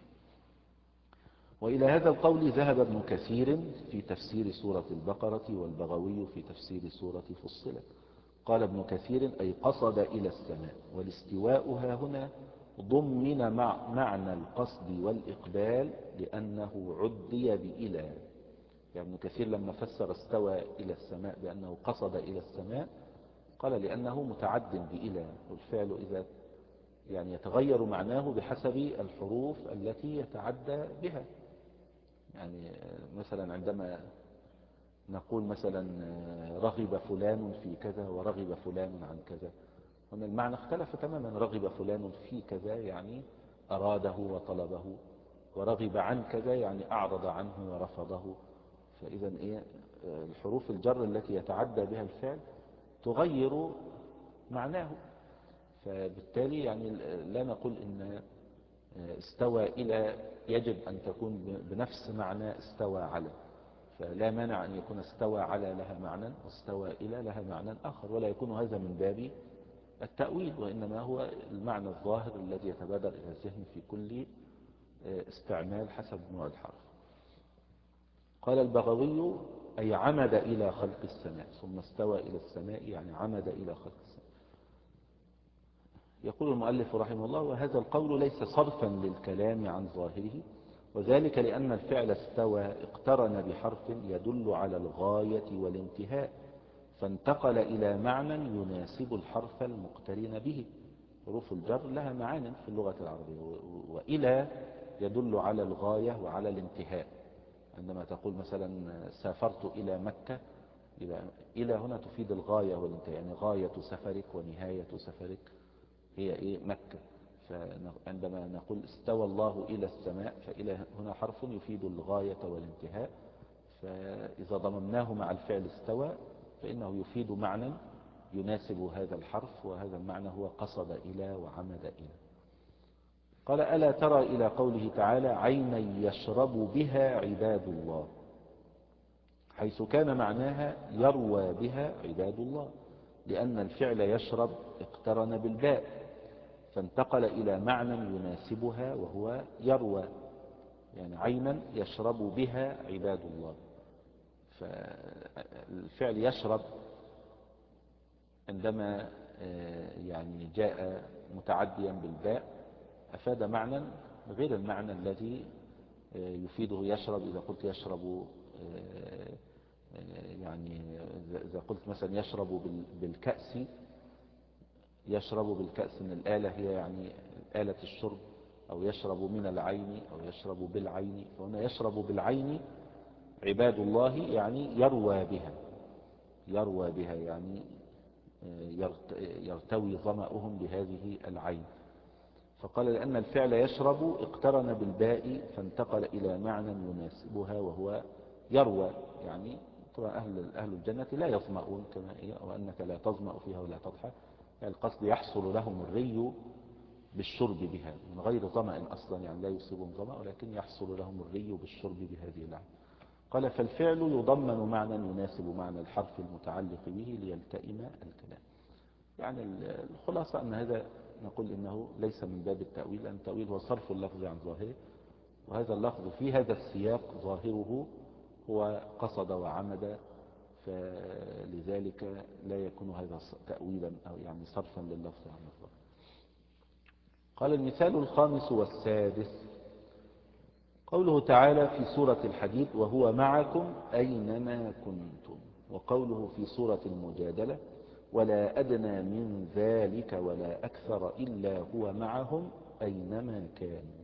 وإلى هذا القول ذهب ابن كثير في تفسير سورة البقرة والبغوي في تفسير سورة فصلت. قال ابن كثير أي قصد إلى السماء، والاستواء ها هنا ضمن مع معنى القصد والإقبال لأنه عدي بإلى. يعني ابن كثير لما فسر استوى إلى السماء بأنه قصد إلى السماء قال لأنه متعد بإلى، والفعل إذا يعني يتغير معناه بحسب الحروف التي يتعدى بها. يعني مثلا عندما نقول مثلا رغب فلان في كذا ورغب فلان عن كذا، هنا المعنى اختلف تماما. رغب فلان في كذا يعني أراده وطلبه، ورغب عن كذا يعني أعرض عنه ورفضه. فإذا إيه الحروف الجر التي يتعدى بها الفعل تغير معناه. فبالتالي يعني لا نقول إن استوى إلى يجب أن تكون بنفس معنى استوى على، فلا مانع أن يكون استوى على لها معنى واستوى إلى لها معنى آخر، ولا يكون هذا من باب التأويل، وإنما هو المعنى الظاهر الذي يتبادر إلى الذهن في كل استعمال حسب نوع الحرف. قال البغوي أي عمد إلى خلق السماء، ثم استوى إلى السماء يعني عمد إلى خلق السماء. يقول المؤلف رحمه الله: وهذا القول ليس صرفا للكلام عن ظاهره، وذلك لأن الفعل استوى اقترن بحرف يدل على الغاية والانتهاء، فانتقل إلى معنى يناسب الحرف المقترن به. حروف الجر لها معان في اللغة العربية، وإلى يدل على الغاية وعلى الانتهاء. عندما تقول مثلا سافرت إلى مكة، إلى هنا تفيد الغاية والانتهاء، يعني غاية سفرك ونهاية سفرك هي إيه؟ مكة. فعندما نقول استوى الله إلى السماء، فإلى هنا حرف يفيد الغاية والانتهاء، فإذا ضممناه مع الفعل استوى فإنه يفيد معنى يناسب هذا الحرف، وهذا المعنى هو قصد إلى وعمد إلى. قال: ألا ترى إلى قوله تعالى: عينا يشرب بها عباد الله، حيث كان معناها يروى بها عباد الله، لأن الفعل يشرب اقترن بالباء، فانتقل إلى معنى يناسبها وهو يروى، يعني عينا يشرب بها عباد الله. فالفعل يشرب عندما يعني جاء متعديا بالباء أفاد معنى غير المعنى الذي يفيده يشرب. إذا قلت يشرب، يعني إذا قلت مثلا يشرب بالكأس، يشرب بالكأس من الآلة هي يعني آلة الشرب، أو يشرب من العين، أو يشرب بالعين. فهنا يشرب بالعين عباد الله يعني يروى بها، يروى بها يعني يرتوي ظمأهم بهذه العين. فقال: لأن الفعل يشرب اقترن بالباء فانتقل إلى معنى يناسبها وهو يروى. يعني طبعا أهل, أهل الجنة لا يظمؤون كما هي، وأنك لا تظمأ فيها ولا تضحى، يعني القصد يحصل لهم الري بالشرب بها من غير ظمأ أصلا، يعني لا يصيبهم ظمأ، ولكن يحصل لهم الري بالشرب بهذه العين. قال: فالفعل يضمن معنى يناسب معنى الحرف المتعلق به ليلتئم الكلام. يعني الخلاصة أن هذا نقول إنه ليس من باب التأويل، لأن التأويل هو صرف اللفظ عن ظاهره، وهذا اللفظ في هذا السياق ظاهره هو قصد وعمد، فلذلك لا يكون هذا تأويلا أو يعني صرفا لللفظ عن الظاهر. قال: المثال الخامس والسادس قوله تعالى في سورة الحديد: وهو معكم أينما كنتم، وقوله في سورة المجادلة: ولا أدنى من ذلك ولا أكثر إلا هو معهم أينما كانوا.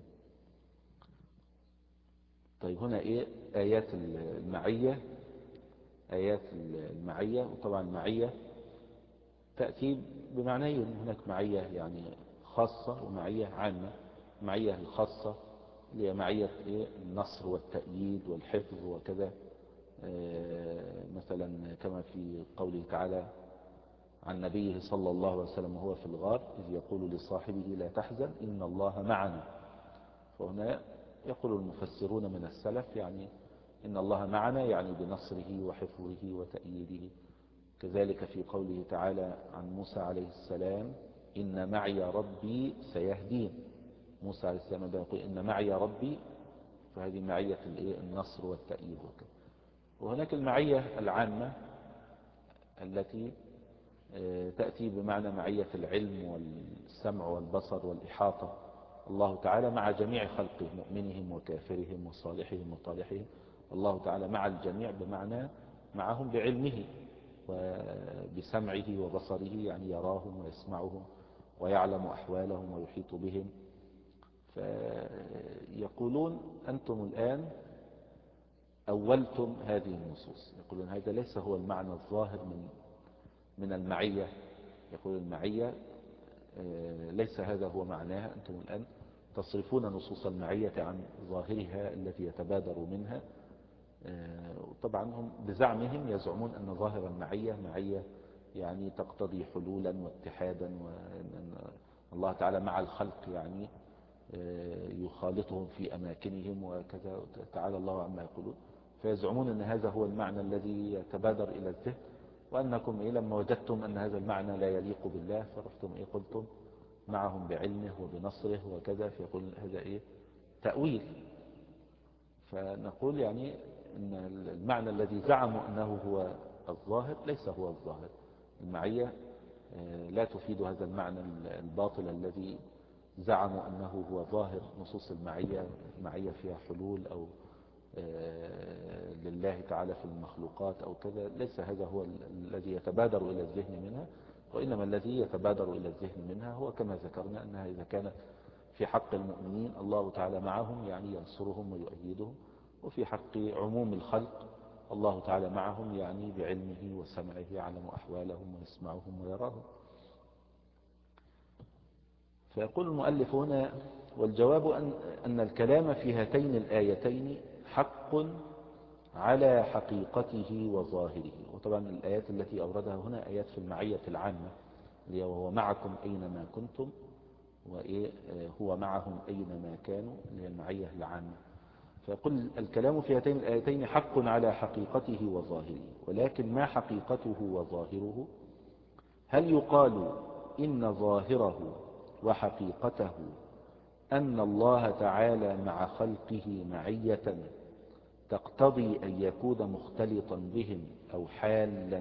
طيب هنا إيه؟ آيات المعية، آيات المعية. وطبعا المعية تأتي بمعنيين، هناك معية يعني خاصة ومعية عامة. المعية الخاصة اللي هي معية إيه؟ النصر والتأييد والحفظ وكذا، مثلا كما في قوله تعالى عن نبيه صلى الله عليه وسلم وهو في الغار إذ يقول لصاحبه لا تحزن إن الله معنا. فهنا يقول المفسرون من السلف يعني إن الله معنا يعني بنصره وحفظه وتأييده. كذلك في قوله تعالى عن موسى عليه السلام: إن معي ربي سيهدين. موسى عليه السلام يقول إن معي ربي، فهذه معية النصر والتأييد وكذا. وهناك المعية العامة التي تأتي بمعنى معية العلم والسمع والبصر والإحاطة. الله تعالى مع جميع خلقه، مؤمنهم وكافرهم وصالحهم وطالحهم، الله تعالى مع الجميع بمعنى معهم بعلمه وبسمعه وبصره، يعني يراهم ويسمعهم ويعلم أحوالهم ويحيط بهم. فيقولون أنتم الآن أولتم هذه النصوص، يقولون هذا ليس هو المعنى الظاهر من من المعية. يقول المعية ليس هذا هو معناها، أنتم الآن تصرفون نصوص المعية عن ظاهرها الذي يتبادر منها. طبعا هم بزعمهم يزعمون أن ظاهر المعية معية يعني تقتضي حلولا واتحادا، وأن الله تعالى مع الخلق يعني يخالطهم في أماكنهم وكذا، تعالى الله عما يقولون. فيزعمون أن هذا هو المعنى الذي يتبادر إلى الذهن، وأنكم إيه لما وجدتم أن هذا المعنى لا يليق بالله فرحتم إيه قلتم معهم بعلمه وبنصره وكذا. فيقول هذا إيه تأويل. فنقول يعني أن المعنى الذي زعموا أنه هو الظاهر ليس هو الظاهر. المعية لا تفيد هذا المعنى الباطل الذي زعموا أنه هو ظاهر نصوص المعية، المعية فيها حلول أو لله تعالى في المخلوقات أو كذا. ليس هذا هو الذي يتبادر إلى الذهن منها، وإنما الذي يتبادر إلى الذهن منها هو كما ذكرنا أنها إذا كانت في حق المؤمنين الله تعالى معهم يعني ينصرهم ويؤيدهم، وفي حق عموم الخلق الله تعالى معهم يعني بعلمه وسمعه يعلم أحوالهم ويسمعهم ويراهم. فيقول المؤلف هنا: والجواب أن, أن الكلام في هاتين الآيتين حق على حقيقته وظاهره. وطبعا الآيات التي أوردها هنا آيات في المعية العامة، وهو معكم أينما كنتم، وإيه هو معهم أينما كانوا، اللي هي المعية العامة. فيقول الكلام في هاتين الآيتين حق على حقيقته وظاهره، ولكن ما حقيقته وظاهره؟ هل يقال إن ظاهره وحقيقته أن الله تعالى مع خلقه معية تقتضي أن يكون مختلطا بهم أو حالا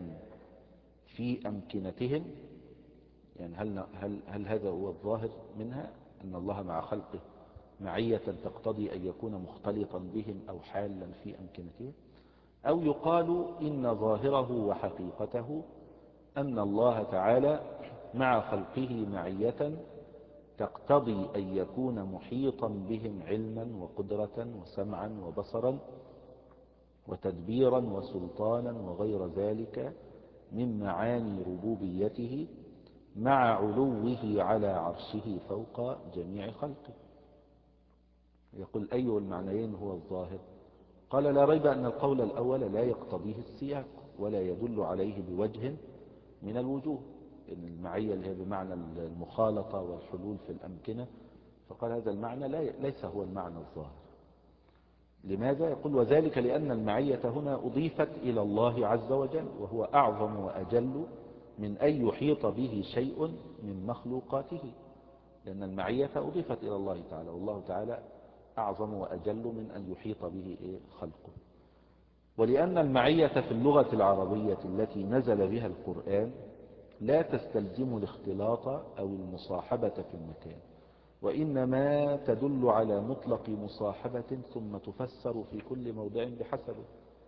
في أمكنتهم؟ يعني هل, هل, هل هذا هو الظاهر منها، أن الله مع خلقه معية تقتضي أن يكون مختلطا بهم أو حالا في أمكنتهم؟ أو يقال إن ظاهره وحقيقته أن الله تعالى مع خلقه معية تقتضي أن يكون محيطا بهم علما وقدرة وسمعا وبصرا وتدبيرا وسلطانا وغير ذلك من معاني ربوبيته، مع علوه على عرشه فوق جميع خلقه. يقول أي المعنيين هو الظاهر؟ قال: لا ريب أن القول الأول لا يقتضيه السياق ولا يدل عليه بوجه من الوجوه، إن المعية اللي هي بمعنى المخالطة والحلول في الأمكنة، فقال هذا المعنى ليس هو المعنى الظاهر. لماذا؟ يقول: وذلك لأن المعية هنا أضيفت إلى الله عز وجل، وهو أعظم وأجل من أن يحيط به شيء من مخلوقاته، لأن المعية أضيفت إلى الله تعالى، والله تعالى أعظم وأجل من أن يحيط به خلقه. ولأن المعية في اللغة العربية التي نزل بها القرآن لا تستلزم الاختلاط أو المصاحبة في المكان، وإنما تدل على مطلق مصاحبة ثم تفسر في كل موضع بحسبه.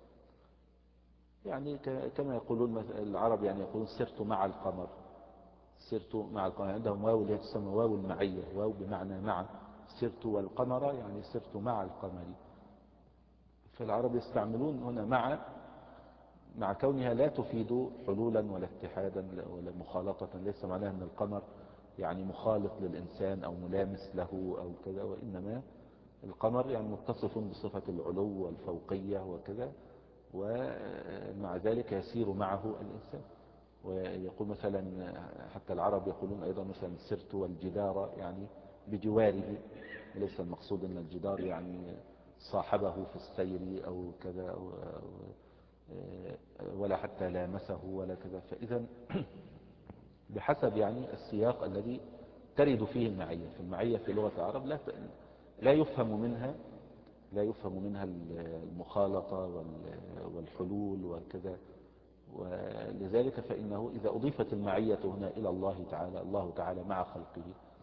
يعني كما يقولون العرب، يعني يقولون سرت مع القمر، سرت مع القمر، عندهم واو اللي تسمى واو المعية، واو بمعنى مع. سرت والقمر يعني سرت مع القمر. فالعرب يستعملون هنا مع مع كونها لا تفيد حلولا ولا اتحادا ولا مخالطة. ليس معناها أن القمر يعني مخالط للإنسان أو ملامس له أو كذا، وإنما القمر يعني متصف بصفة العلو والفوقية وكذا، ومع ذلك يسير معه الإنسان. ويقول مثلا حتى العرب يقولون أيضا مثلا سرت والجدار يعني بجواره، وليس المقصود أن الجدار يعني صاحبه في السير أو كذا أو ولا حتى لامسه ولا كذا. فإذا بحسب يعني السياق الذي ترد فيه المعية. في المعية في لغة العرب لا لا يفهم منها لا يفهم منها المخالطة والحلول وكذا. ولذلك فإنه إذا أضيفت المعية هنا إلى الله تعالى، الله تعالى مع خلقه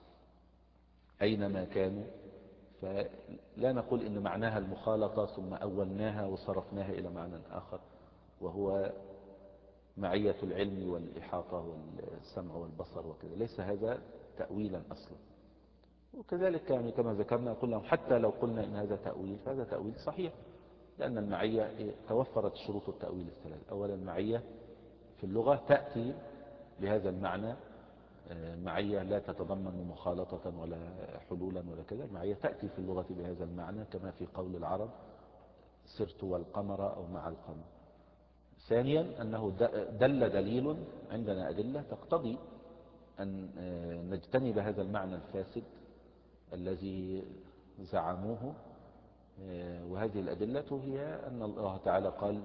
أينما كانوا، فلا نقول إن معناها المخالطة ثم أولناها وصرفناها إلى معنى آخر، وهو معية العلم والإحاطة والسمع والبصر وكذا. ليس هذا تأويلا أصلا. وكذلك يعني كما ذكرنا قلنا حتى لو قلنا إن هذا تأويل فهذا تأويل صحيح، لأن المعية توفرت شروط التأويل الثلاث. أولا المعية في اللغة تأتي بهذا المعنى، معية لا تتضمن مخالطة ولا حلولا ولا كذا. المعية تأتي في اللغة بهذا المعنى كما في قول العرب سرت والقمر أو مع القمر. ثانيا أنه دل دليل، عندنا أدلة تقتضي أن نجتنب هذا المعنى الفاسد الذي زعموه. وهذه الأدلة هي أن الله تعالى قال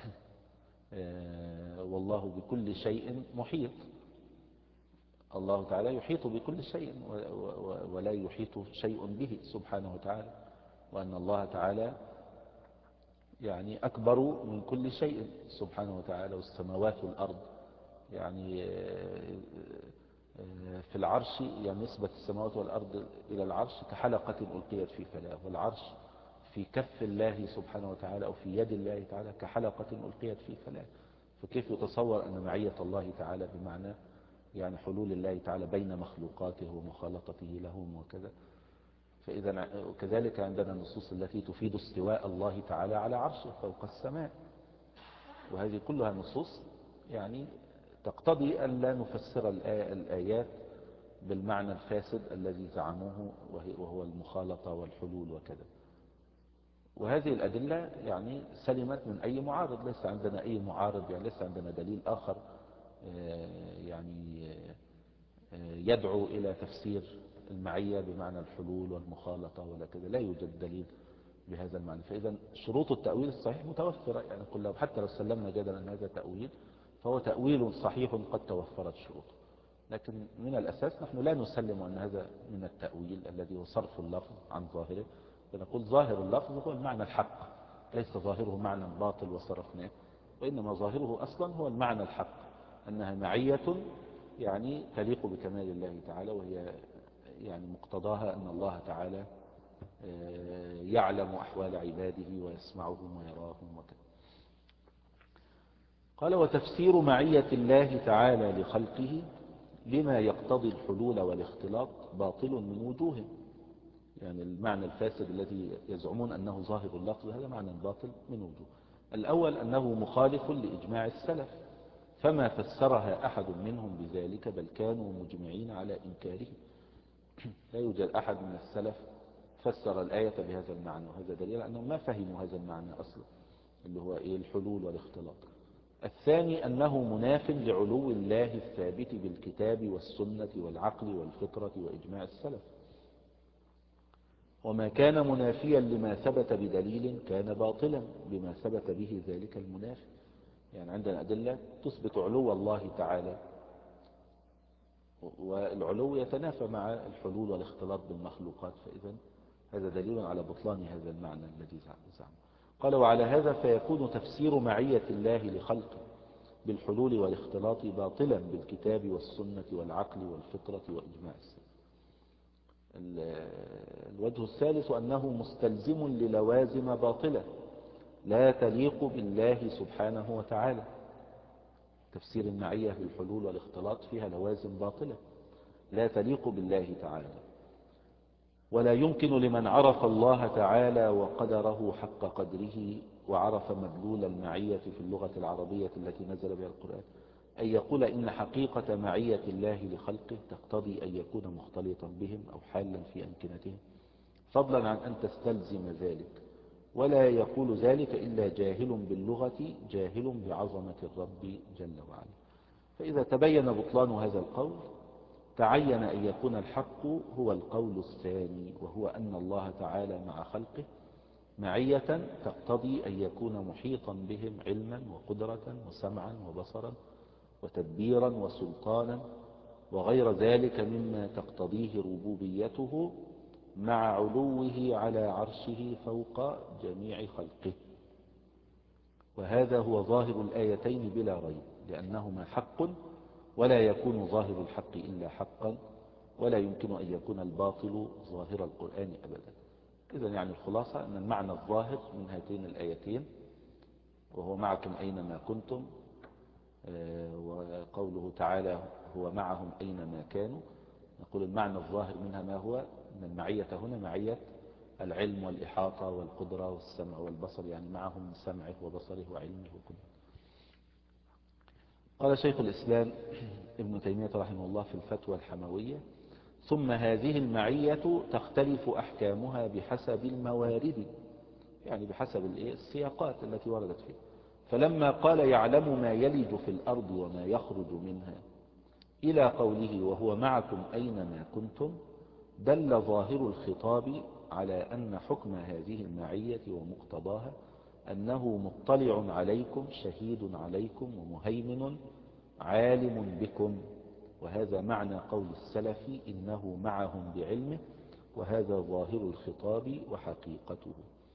والله بكل شيء محيط. الله تعالى يحيط بكل شيء ولا يحيط شيء به سبحانه وتعالى. وأن الله تعالى يعني أكبر من كل شيء سبحانه وتعالى، والسماوات والأرض يعني في العرش، يعني نسبة السماوات والأرض إلى العرش كحلقة ألقيت في فلاة، والعرش في كف الله سبحانه وتعالى أو في يد الله تعالى كحلقة ألقيت في فلاة. فكيف يتصور أن معية الله تعالى بمعنى يعني حلول الله تعالى بين مخلوقاته ومخالطته لهم وكذا. فإذا كذلك عندنا النصوص التي تفيد استواء الله تعالى على عرشه فوق السماء، وهذه كلها نصوص يعني تقتضي أن لا نفسر الآيات بالمعنى الفاسد الذي زعموه وهو المخالطة والحلول وكذا. وهذه الأدلة يعني سلمت من أي معارض، ليس عندنا أي معارض، يعني ليس عندنا دليل آخر يعني يدعو إلى تفسير المعية بمعنى الحلول والمخالطة ولا كذا، لا يوجد دليل بهذا المعنى. فإذا شروط التأويل الصحيح متوفرة، يعني قل لو حتى لو سلمنا جدلا أن هذا تأويل فهو تأويل صحيح قد توفرت شروطه، لكن من الأساس نحن لا نسلم أن هذا من التأويل الذي هو صرف اللفظ عن ظاهره، فنقول ظاهر اللفظ هو المعنى الحق، ليس ظاهره معنى باطل وصرفناه، وإنما ظاهره أصلا هو المعنى الحق، أنها معية يعني تليق بكمال الله تعالى، وهي يعني مقتضاها أن الله تعالى يعلم أحوال عباده ويسمعهم ويراهم وكذا. قال وتفسير معية الله تعالى لخلقه لما يقتضي الحلول والاختلاط باطل من وجوه، يعني المعنى الفاسد الذي يزعمون أنه ظاهر اللفظ هذا معنى باطل من وجوه. الأول أنه مخالف لإجماع السلف، فما فسرها أحد منهم بذلك بل كانوا مجمعين على إنكاره. لا يوجد أحد من السلف فسر الآية بهذا المعنى، وهذا دليل أنهم ما فهموا هذا المعنى أصلا اللي هو إيه الحلول والاختلاط. الثاني أنه مناف لعلو الله الثابت بالكتاب والسنة والعقل والفطرة وإجماع السلف، وما كان منافيا لما ثبت بدليل كان باطلا بما ثبت به ذلك المنافي. يعني عندنا أدلة تثبت علو الله تعالى، والعلو يتنافى مع الحلول والاختلاط بالمخلوقات، فإذا هذا دليل على بطلان هذا المعنى الذي زعم. قال وعلى هذا فيكون تفسير معية الله لخلقه بالحلول والاختلاط باطلا بالكتاب والسنة والعقل والفطرة وإجماع السلف. الوجه الثالث أنه مستلزم للوازم باطلة لا تليق بالله سبحانه وتعالى. تفسير المعية بالحلول والاختلاط فيها لوازم باطلة لا تليق بالله تعالى، ولا يمكن لمن عرف الله تعالى وقدره حق قدره وعرف مدلول المعية في اللغة العربية التي نزل بها القرآن أن يقول إن حقيقة معية الله لخلقه تقتضي أن يكون مختلطا بهم أو حالا في أمكنتهم، فضلا عن أن تستلزم ذلك. ولا يقول ذلك إلا جاهل باللغة جاهل بعظمة الرب جل وعلا. فإذا تبين بطلان هذا القول تعين أن يكون الحق هو القول الثاني، وهو أن الله تعالى مع خلقه معية تقتضي أن يكون محيطا بهم علما وقدرة وسمعا وبصرا وتدبيرا وسلطانا وغير ذلك مما تقتضيه ربوبيته مع علوه على عرشه فوق جميع خلقه. وهذا هو ظاهر الآيتين بلا ريب، لأنهما حق ولا يكون ظاهر الحق إلا حقا، ولا يمكن أن يكون الباطل ظاهر القرآن أبدا. إذن يعني الخلاصة أن المعنى الظاهر من هاتين الآيتين وهو معكم أينما كنتم، وقوله تعالى هو معهم أينما كانوا، نقول المعنى الظاهر منها ما هو أن المعية هنا معية العلم والإحاطة والقدرة والسمع والبصر، يعني معهم سمعه وبصره وعلمه وقدرته. قال شيخ الإسلام ابن تيمية رحمه الله في الفتوى الحموية: ثم هذه المعية تختلف أحكامها بحسب الموارد، يعني بحسب السياقات التي وردت فيه. فلما قال يعلم ما يلج في الأرض وما يخرج منها إلى قوله وهو معكم أينما كنتم، دل ظاهر الخطاب على أن حكم هذه المعية ومقتضاها أنه مطلع عليكم شهيد عليكم ومهيمن عالم بكم. وهذا معنى قول السلف إنه معهم بعلمه وهذا ظاهر الخطاب وحقيقته.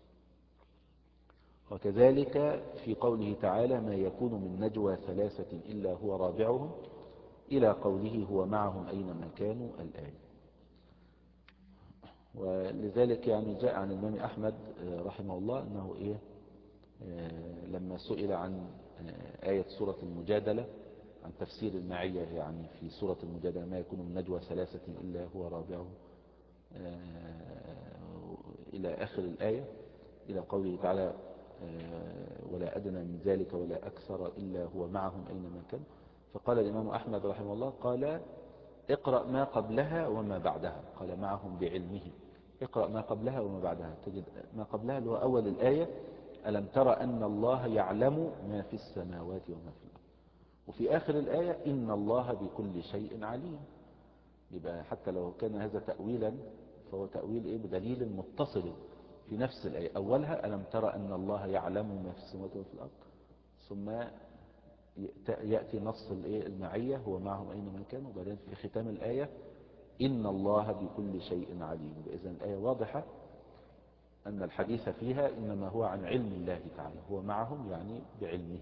وكذلك في قوله تعالى ما يكون من نجوى ثلاثة إلا هو رابعهم إلى قوله هو معهم أينما كانوا الآية. ولذلك يعني جاء عن الإمام أحمد رحمه الله أنه إيه لما سئل عن آية سورة المجادلة عن تفسير المعية يعني في سورة المجادلة ما يكون من نجوى ثلاثة إلا هو رابعهم إلى آخر الآية إلى قوله تعالى ولا أدنى من ذلك ولا أكثر إلا هو معهم أينما كان. فقال الإمام أحمد رحمه الله قال اقرأ ما قبلها وما بعدها. قال معهم بعلمه اقرأ ما قبلها وما بعدها. تجد ما قبلها اللي هو أول الآية ألم ترى أن الله يعلم ما في السماوات وما في الأرض. وفي آخر الآية إن الله بكل شيء عليم. يبقى حتى لو كان هذا تأويلا فهو تأويل إيه بدليل متصل في نفس الآية. أولها ألم ترى أن الله يعلم ما في السماوات وما في الأرض، ثم يأتي نص المعية هو معهم أينما كانوا، وبعدين في ختام الآية إن الله بكل شيء عليم. إذن الآية واضحة أن الحديث فيها إنما هو عن علم الله تعالى، هو معهم يعني بعلمه.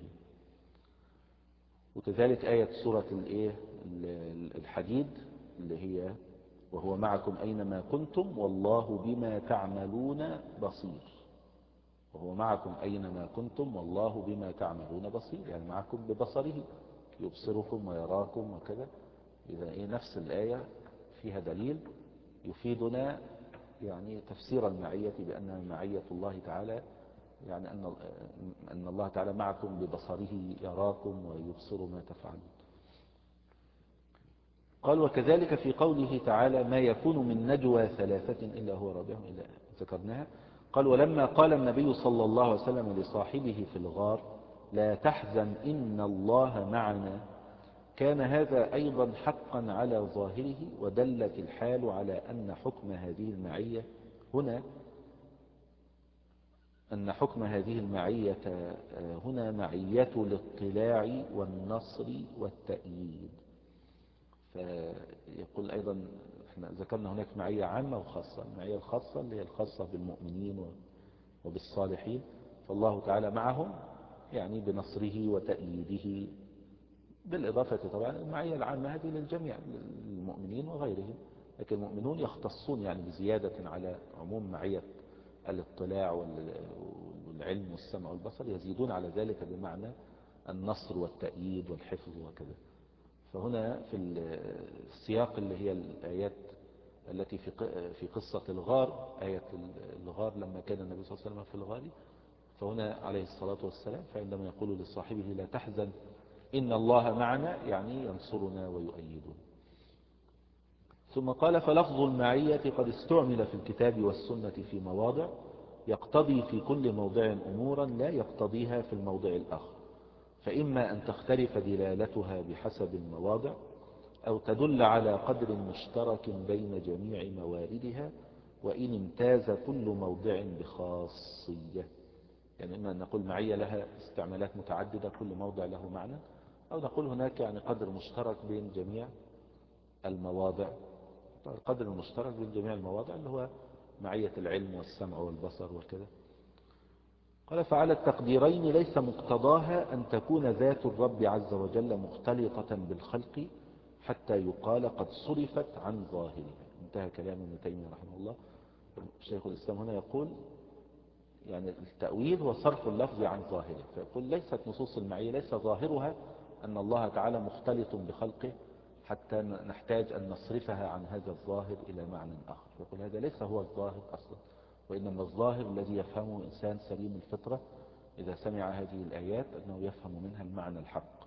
وكذلك آية سورة الحديد اللي هي وهو معكم أينما كنتم والله بما تعملون بصير. وهو معكم أينما كنتم والله بما تعملون بصير، يعني معكم ببصره يبصركم ويراكم وكذا. إذا إيه نفس الآية فيها دليل يفيدنا يعني تفسير المعية بأن معية الله تعالى يعني أن أن الله تعالى معكم ببصره يراكم ويبصر ما تفعلون. قال وكذلك في قوله تعالى ما يكون من نجوى ثلاثة إلا هو رابعهم إلا ذكرناها. قال ولما قال النبي صلى الله عليه وسلم لصاحبه في الغار لا تحزن إن الله معنا كان هذا أيضا حقا على ظاهره، ودلت الحال على أن حكم هذه المعية هنا أن حكم هذه المعية هنا معية الاطلاع والنصر والتأييد. فيقول أيضا احنا ذكرنا هناك معية عامة وخاصة. المعية الخاصة اللي هي الخاصة بالمؤمنين وبالصالحين، فالله تعالى معهم يعني بنصره وتأييده، بالإضافة طبعا المعية العامة هذه للجميع للمؤمنين وغيرهم، لكن المؤمنون يختصون يعني بزيادة على عموم معية الاطلاع والعلم والسمع والبصر، يزيدون على ذلك بمعنى النصر والتأييد والحفظ وكذا. فهنا في السياق اللي هي الآيات التي في في قصة الغار، آية الغار لما كان النبي صلى الله عليه وسلم في الغار، فهنا عليه الصلاة والسلام فعندما يقول لصاحبه لا تحزن إن الله معنا يعني ينصرنا ويؤيدنا. ثم قال فلفظ المعية قد استعمل في الكتاب والسنة في مواضع يقتضي في كل موضع أمورا لا يقتضيها في الموضع الآخر، فإما أن تختلف دلالتها بحسب المواضع أو تدل على قدر مشترك بين جميع مواردها، وإن امتاز كل موضع بخاصية. يعني إما أن نقول معية لها استعمالات متعددة كل موضع له معنى، أو نقول هناك يعني قدر مشترك بين جميع المواضع. القدر المشترك بين جميع المواضع اللي هو معية العلم والسمع والبصر وكذا. قال فعلى التقديرين ليس مقتضاها أن تكون ذات الرب عز وجل مختلطة بالخلق حتى يقال قد صرفت عن ظاهرها. انتهى كلام ابن تيمية رحمه الله. شيخ الإسلام هنا يقول يعني التأويل هو صرف اللفظ عن ظاهره، فيقول ليست نصوص المعية ليس ظاهرها أن الله تعالى مختلط بخلقه حتى نحتاج أن نصرفها عن هذا الظاهر إلى معنى آخر. فيقول هذا ليس هو الظاهر أصلا، وإنما الظاهر الذي يفهمه إنسان سليم الفطرة إذا سمع هذه الآيات أنه يفهم منها المعنى الحق.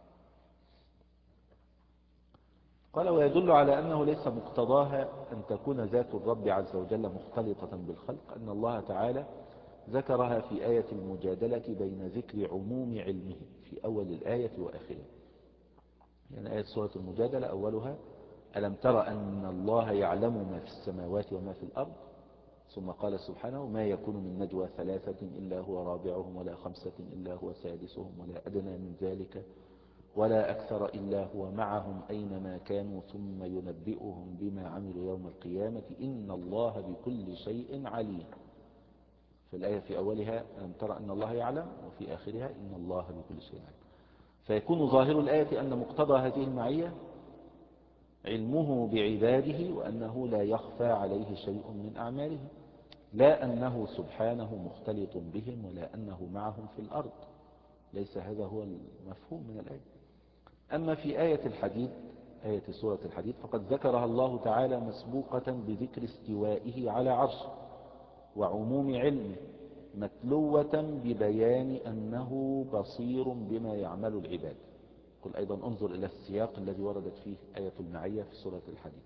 قال ويدل على أنه ليس مقتضاها أن تكون ذات الرب عز وجل مختلطة بالخلق أن الله تعالى ذكرها في آية المجادلة بين ذكر عموم علمه في أول الآية وآخرها. يعني آية سورة المجادلة أولها ألم ترى أن الله يعلم ما في السماوات وما في الأرض، ثم قال سبحانه ما يكون من نجوى ثلاثة إلا هو رابعهم ولا خمسة إلا هو سادسهم ولا أدنى من ذلك ولا أكثر إلا هو معهم أينما كانوا ثم ينبئهم بما عملوا يوم القيامة إن الله بكل شيء عليم. في الآية في أولها ألم ترى أن الله يعلم، وفي آخرها إن الله بكل شيء عليم. فيكون ظاهر الآية أن مقتضى هذه المعية علمه بعباده، وأنه لا يخفى عليه شيء من أعمالهم، لا أنه سبحانه مختلط بهم ولا أنه معهم في الأرض. ليس هذا هو المفهوم من الآية. أما في آية الحديد، آية سورة الحديد، فقد ذكرها الله تعالى مسبوقة بذكر استوائه على عرشه وعموم علمه، متلوة ببيان أنه بصير بما يعمل العباد. قل أيضا انظر إلى السياق الذي وردت فيه آية المعية في سورة الحديد.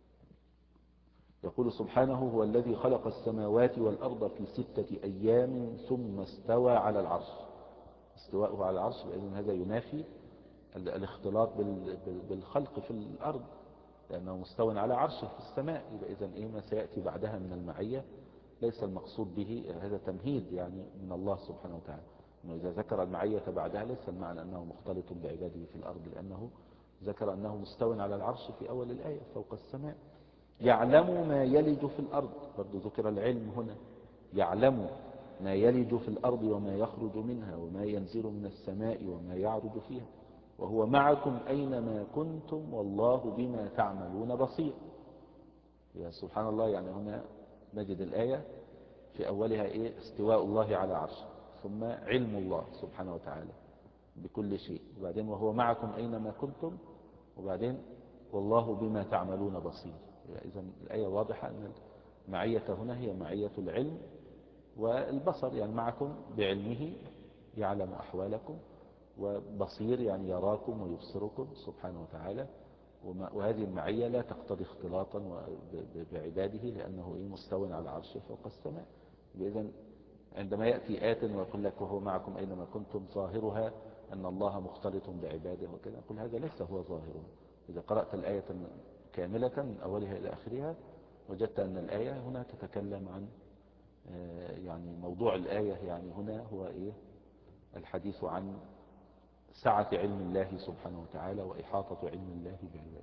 يقول سبحانه: هو الذي خلق السماوات والأرض في ستة أيام ثم استوى على العرش. استواءه على العرش بإذن هذا ينافي الاختلاط بالخلق في الأرض، لأنه مستوى على عرشه في السماء. يبقى إذن إيه ما سيأتي بعدها من المعية ليس المقصود به هذا تمهيد يعني من الله سبحانه وتعالى، إنه إذا ذكر المعية بعدها ليس المعنى أنه مختلط بعباده في الأرض، لأنه ذكر أنه مستوى على العرش في أول الآية فوق السماء. يعلم ما يلج في الأرض، برضو ذكر العلم هنا. يعلم ما يلج في الأرض وما يخرج منها وما ينزل من السماء وما يعرج فيها وهو معكم أينما كنتم والله بما تعملون بصير. يا سبحان الله، يعني هنا نجد الآية في أولها إيه؟ استواء الله على عرشه، ثم علم الله سبحانه وتعالى بكل شيء، وبعدين وهو معكم أينما كنتم، وبعدين والله بما تعملون بصير. إذا الآية واضحة أن المعية هنا هي معية العلم والبصر، يعني معكم بعلمه يعلم أحوالكم، وبصير يعني يراكم ويبصركم سبحانه وتعالى. وهذه المعية لا تقتضي اختلاطا بعباده، لأنه مستوى على عرشه فوق السماء. بإذن عندما يأتي آت ويقول لك وهو معكم أينما كنتم، ظاهرها أن الله مختلط بعباده وكذا، نقول هذا ليس هو ظاهرها. إذا قرأت الآية كاملة من أولها إلى آخرها وجدت أن الآية هنا تتكلم عن يعني موضوع الآية يعني هنا هو إيه؟ الحديث عن سعة علم الله سبحانه وتعالى وإحاطة علم الله بعباده.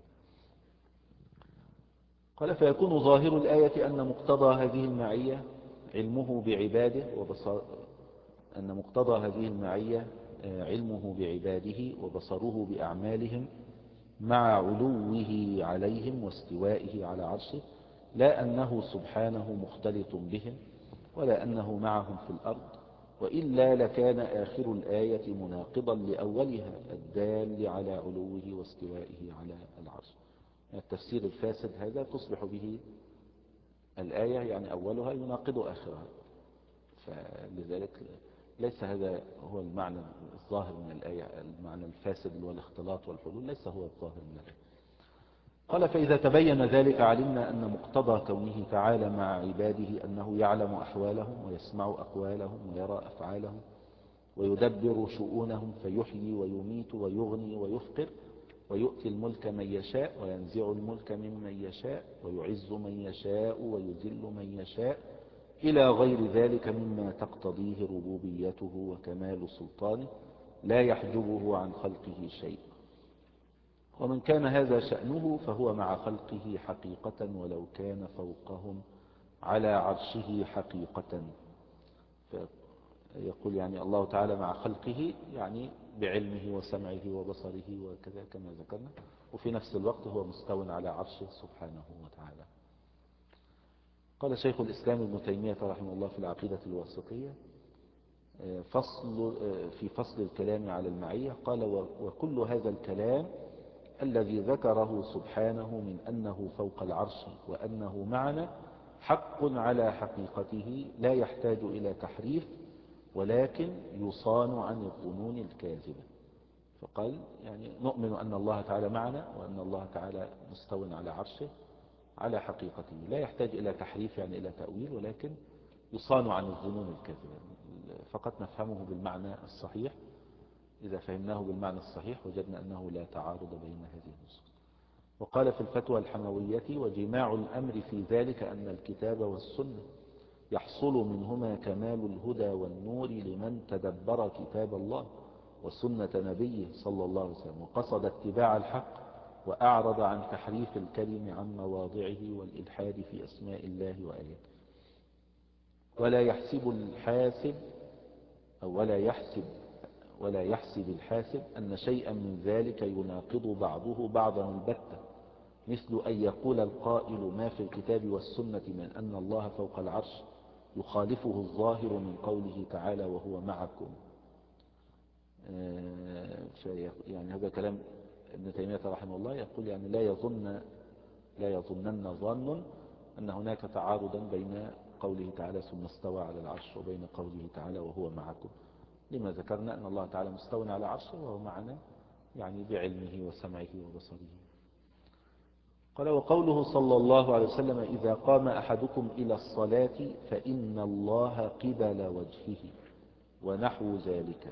قال: فيكون ظاهر الآية أن مقتضى هذه المعية علمه بعباده وبصر أن مقتضى هذه المعية علمه بعباده وبصره بأعمالهم مع علوه عليهم واستوائه على عرشه، لا أنه سبحانه مختلط بهم ولا أنه معهم في الأرض، وإلا لكان آخر الآية مناقضا لأولها الدال على علوه واستوائه على العرش. التفسير الفاسد هذا تصبح به الآية يعني أولها يناقض آخرها، فلذلك ليس هذا هو المعنى الظاهر من الآية. المعنى الفاسد اللي هو الاختلاط والحلول ليس هو الظاهر من الآية. قال: فإذا تبين ذلك علمنا أن مقتضى كونه تعالى مع عباده أنه يعلم أحوالهم ويسمع أقوالهم ويرى أفعالهم ويدبر شؤونهم، فيحيي ويميت ويغني ويفقر ويؤتي الملك من يشاء وينزع الملك ممن يشاء ويعز من يشاء ويذل من يشاء إلى غير ذلك مما تقتضيه ربوبيته وكمال سلطانه لا يحجبه عن خلقه شيء. ومن كان هذا شأنه فهو مع خلقه حقيقة ولو كان فوقهم على عرشه حقيقة. يقول يعني الله تعالى مع خلقه يعني بعلمه وسمعه وبصره وكذا كما ذكرنا، وفي نفس الوقت هو مستوى على عرشه سبحانه وتعالى. قال شيخ الإسلام ابن تيمية رحمه الله في العقيدة الواسطية فصل في فصل الكلام على المعية، قال: وكل هذا الكلام الذي ذكره سبحانه من أنه فوق العرش وأنه معنا حق على حقيقته لا يحتاج إلى تحريف، ولكن يصان عن الظنون الكاذبة. فقال يعني نؤمن أن الله تعالى معنا وأن الله تعالى مستوى على عرشه على حقيقته لا يحتاج إلى تحريف يعني إلى تأويل، ولكن يصان عن الظنون الكاذبة. فقط نفهمه بالمعنى الصحيح. إذا فهمناه بالمعنى الصحيح وجدنا أنه لا تعارض بين هذه النصوص. وقال في الفتوى الحموية: وجماع الأمر في ذلك أن الكتاب والسنة يحصل منهما كمال الهدى والنور لمن تدبر كتاب الله وسنة نبيه صلى الله عليه وسلم، وقصد اتباع الحق وأعرض عن تحريف الكلم عن مواضعه والإلحاد في أسماء الله وآياته. ولا يحسب الحاسب أو ولا يحسب ولا يحسب الحاسب أن شيئا من ذلك يناقض بعضه بعضا البتة، مثل أن يقول القائل ما في الكتاب والسنة من أن الله فوق العرش يخالفه الظاهر من قوله تعالى وهو معكم. يعني هذا كلام ابن تيمية رحمه الله، يقول يعني لا يظن لا يظنن ظان أن هناك تعارضا بين قوله تعالى ثم استوى على العرش وبين قوله تعالى وهو معكم، لما ذكرنا أن الله تعالى مستوى على عرشه وهو معنا يعني بعلمه وسمعه وبصره. قال وقوله صلى الله عليه وسلم إذا قام أحدكم إلى الصلاة فإن الله قبل وجهه ونحو ذلك.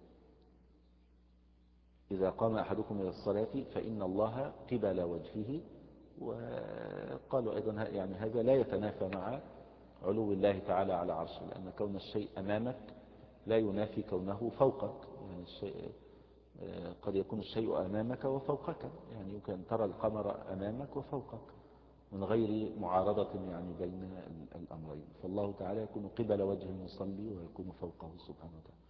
إذا قام أحدكم إلى الصلاة فإن الله قبل وجهه. وقالوا أيضا يعني هذا لا يتنافى مع علو الله تعالى على عرشه، لأن كون الشيء أمامك لا ينافي كونه فوقك. يعني الشيء قد يكون الشيء أمامك وفوقك، يعني يمكن أن ترى القمر أمامك وفوقك من غير معارضة يعني بين الأمرين. فالله تعالى يكون قبل وجه المصلي ويكون فوقه سبحانه وتعالى.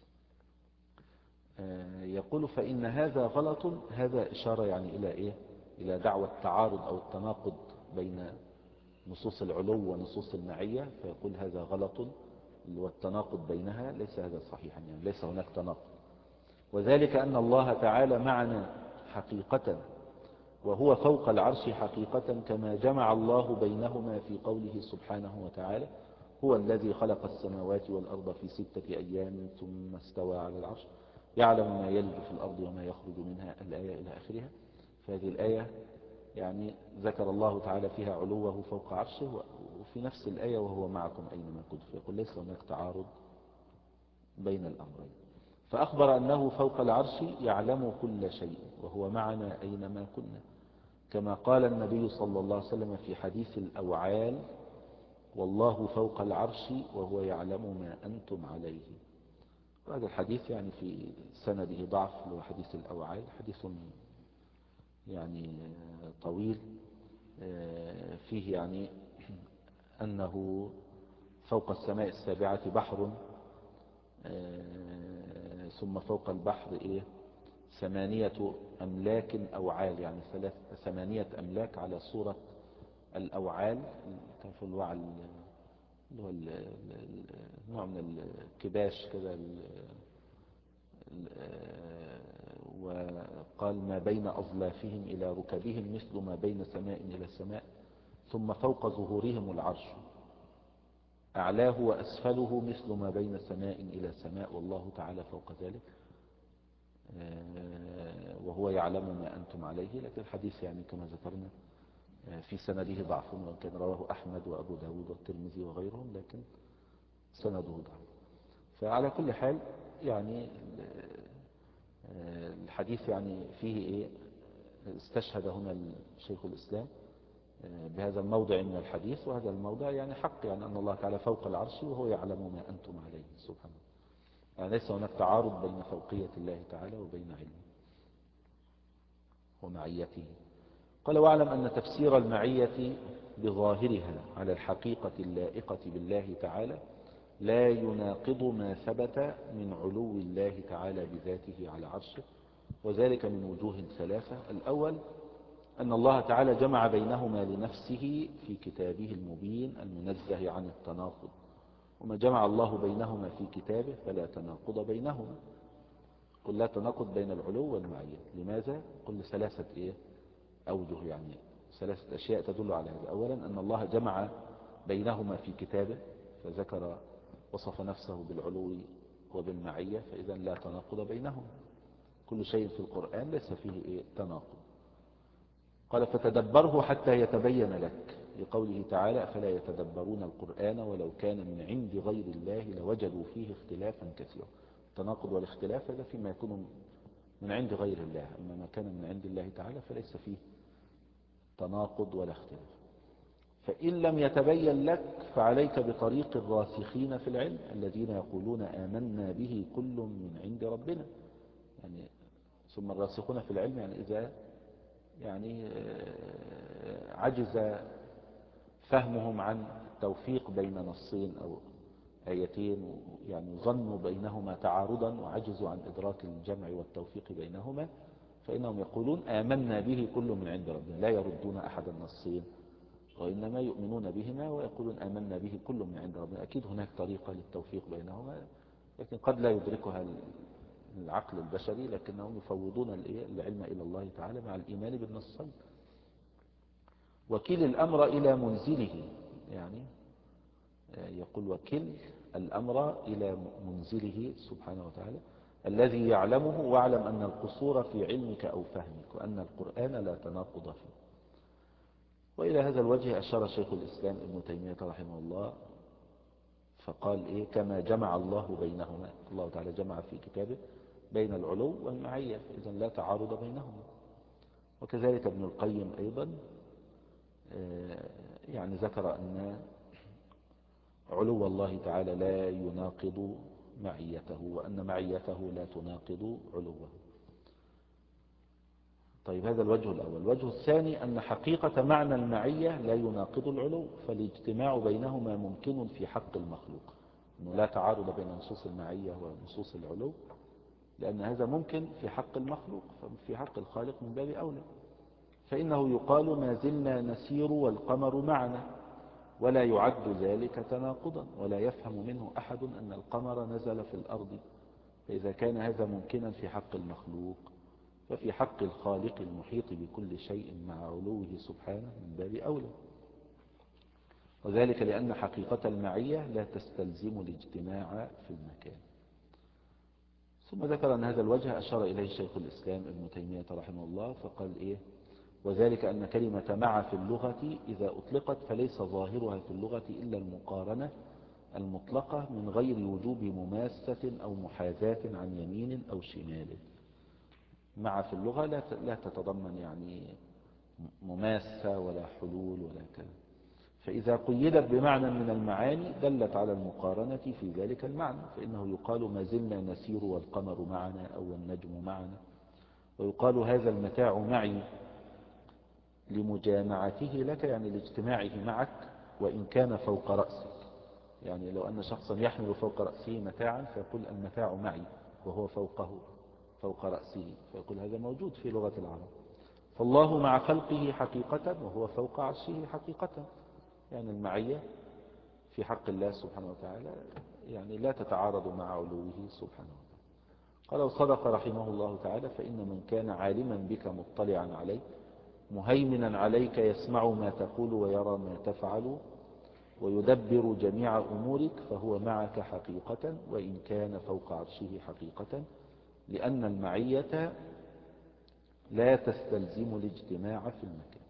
يقول فإن هذا غلط. هذا إشارة يعني إلى إيه؟ إلى دعوة التعارض أو التناقض بين نصوص العلو ونصوص المعية، فيقول هذا غلط والتناقض بينها ليس هذا صحيحا، يعني ليس هناك تناقض. وذلك أن الله تعالى معنا حقيقة وهو فوق العرش حقيقة، كما جمع الله بينهما في قوله سبحانه وتعالى هو الذي خلق السماوات والأرض في ستة أيام ثم استوى على العرش يعلم ما يلج في الأرض وما يخرج منها، الآية إلى آخرها. فهذه الآية يعني ذكر الله تعالى فيها علوه فوق عرشه، وفي نفس الآية وهو معكم أينما كنتم، فيقول ليس هناك تعارض بين الأمرين. فأخبر أنه فوق العرش يعلم كل شيء وهو معنا أينما كنا، كما قال النبي صلى الله عليه وسلم في حديث الأوعال والله فوق العرش وهو يعلم ما أنتم عليه. وهذا الحديث يعني في سنده ضعف، هو حديث الأوعال، حديث يعني طويل فيه يعني أنه فوق السماء السابعة بحر، ثم فوق البحر إيه ثمانية أملاك أوعال، يعني ثلاث ثمانية أملاك على صورة الأوعال. تعرفوا الوعل اللي هو نوع من الكباش كذا، وقال ما بين أظلافهم إلى ركبهم مثل ما بين سماء إلى سماء، ثم فوق ظهورهم العرش أعلاه وأسفله مثل ما بين سماء إلى سماء والله تعالى فوق ذلك وهو يعلم ما أنتم عليه. لكن الحديث يعني كما ذكرنا في سنده ضعف، وكان رواه أحمد وأبو داود والترمذي وغيرهم، لكن سنده ضعف. فعلى كل حال يعني الحديث يعني فيه إيه استشهد هنا الشيخ الإسلام بهذا الموضع من الحديث، وهذا الموضع يعني حق، يعني أن الله تعالى فوق العرش وهو يعلم ما أنتم عليه سبحانه. يعني ليس هناك تعارض بين فوقية الله تعالى وبين علمه ومعيته. قال واعلم أن تفسير المعية بظاهرها على الحقيقة اللائقة بالله تعالى لا يناقض ما ثبت من علو الله تعالى بذاته على عرشه، وذلك من وجوه ثلاثة. الأول أن الله تعالى جمع بينهما لنفسه في كتابه المبين المنزه عن التناقض، وما جمع الله بينهما في كتابه فلا تناقض بينهما. قل لا تناقض بين العلو والمعية. لماذا؟ قل ثلاثة إيه أوجه، يعني ثلاثة أشياء تدل على هذا. أولا أن الله جمع بينهما في كتابه فذكر وصف نفسه بالعلو وبالمعية، فإذا لا تناقض بينهما، كل شيء في القرآن ليس فيه إيه تناقض. قال فتدبره حتى يتبين لك، لقوله تعالى أفلا يتدبرون القرآن ولو كان من عند غير الله لوجدوا فيه اختلافا كثيرا. التناقض والاختلاف هذا فيما يكون من عند غير الله، أما ما كان من عند الله تعالى فليس فيه تناقض ولا اختلاف. فإن لم يتبين لك فعليك بطريق الراسخين في العلم الذين يقولون آمنا به كل من عند ربنا. يعني ثم الراسخون في العلم يعني إذا يعني عجز فهمهم عن التوفيق بين نصين أو آيتين، يعني ظنوا بينهما تعارضا وعجزوا عن إدراك الجمع والتوفيق بينهما، فإنهم يقولون آمنا به كل من عند ربنا، لا يردون أحد النصين وإنما يؤمنون بهما ويقولون آمنا به كل من عند ربنا. أكيد هناك طريقة للتوفيق بينهما لكن قد لا يدركها العقل البشري، لكنهم يفوضون العلم إلى الله تعالى مع الإيمان بالنصين. وكل الأمر إلى منزله، يعني يقول وكل الأمر إلى منزله سبحانه وتعالى الذي يعلمه، واعلم أن القصور في علمك أو فهمك وأن القرآن لا تناقض فيه. وإلى هذا الوجه أشار شيخ الإسلام ابن تيمية رحمه الله فقال إيه كما جمع الله بينهما، الله تعالى جمع في كتابه بين العلو والمعية، إذا لا تعارض بينهما. وكذلك ابن القيم أيضا يعني ذكر أن علو الله تعالى لا يناقض معيته وأن معيته لا تناقض علوه. طيب هذا الوجه الأول. الوجه الثاني أن حقيقة معنى المعية لا يناقض العلو، فالاجتماع بينهما ممكن في حق المخلوق، أنه لا تعارض بين نصوص المعية ونصوص العلو، لأن هذا ممكن في حق المخلوق، ففي حق الخالق من باب أولى. فإنه يقال ما زلنا نسير والقمر معنا، ولا يعد ذلك تناقضا، ولا يفهم منه أحد أن القمر نزل في الأرض. فإذا كان هذا ممكنا في حق المخلوق ففي حق الخالق المحيط بكل شيء مع علوه سبحانه من باب أولى. وذلك لأن حقيقة المعية لا تستلزم الاجتماع في المكان. ثم ذكر أن هذا الوجه أشار إليه شيخ الإسلام ابن تيمية رحمه الله فقال إيه وذلك أن كلمة مع في اللغة إذا أطلقت فليس ظاهرها في اللغة إلا المقارنة المطلقة من غير وجوب مماسة أو محاذاة عن يمين أو شمال. مع في اللغة لا تتضمن يعني مماسة ولا حلول ولا كلام، فإذا قيدت بمعنى من المعاني دلت على المقارنة في ذلك المعنى. فإنه يقال ما زلنا نسير والقمر معنا أو النجم معنا، ويقال هذا المتاع معي لمجامعته لك، يعني لاجتماعه معك وإن كان فوق رأسك. يعني لو أن شخصا يحمل فوق رأسه متاعا فيقول المتاع معي وهو فوقه فوق رأسه، فيقول هذا موجود في لغة العرب. فالله مع خلقه حقيقة وهو فوق عرشه حقيقة، يعني المعية في حق الله سبحانه وتعالى يعني لا تتعارض مع علوه سبحانه وتعالى. قال وصدق رحمه الله تعالى فإن من كان عالما بك مطلعا عليك مهيمنا عليك يسمع ما تقول ويرى ما تفعل ويدبر جميع أمورك فهو معك حقيقة وإن كان فوق عرشه حقيقة، لأن المعية لا تستلزم الاجتماع في المكان.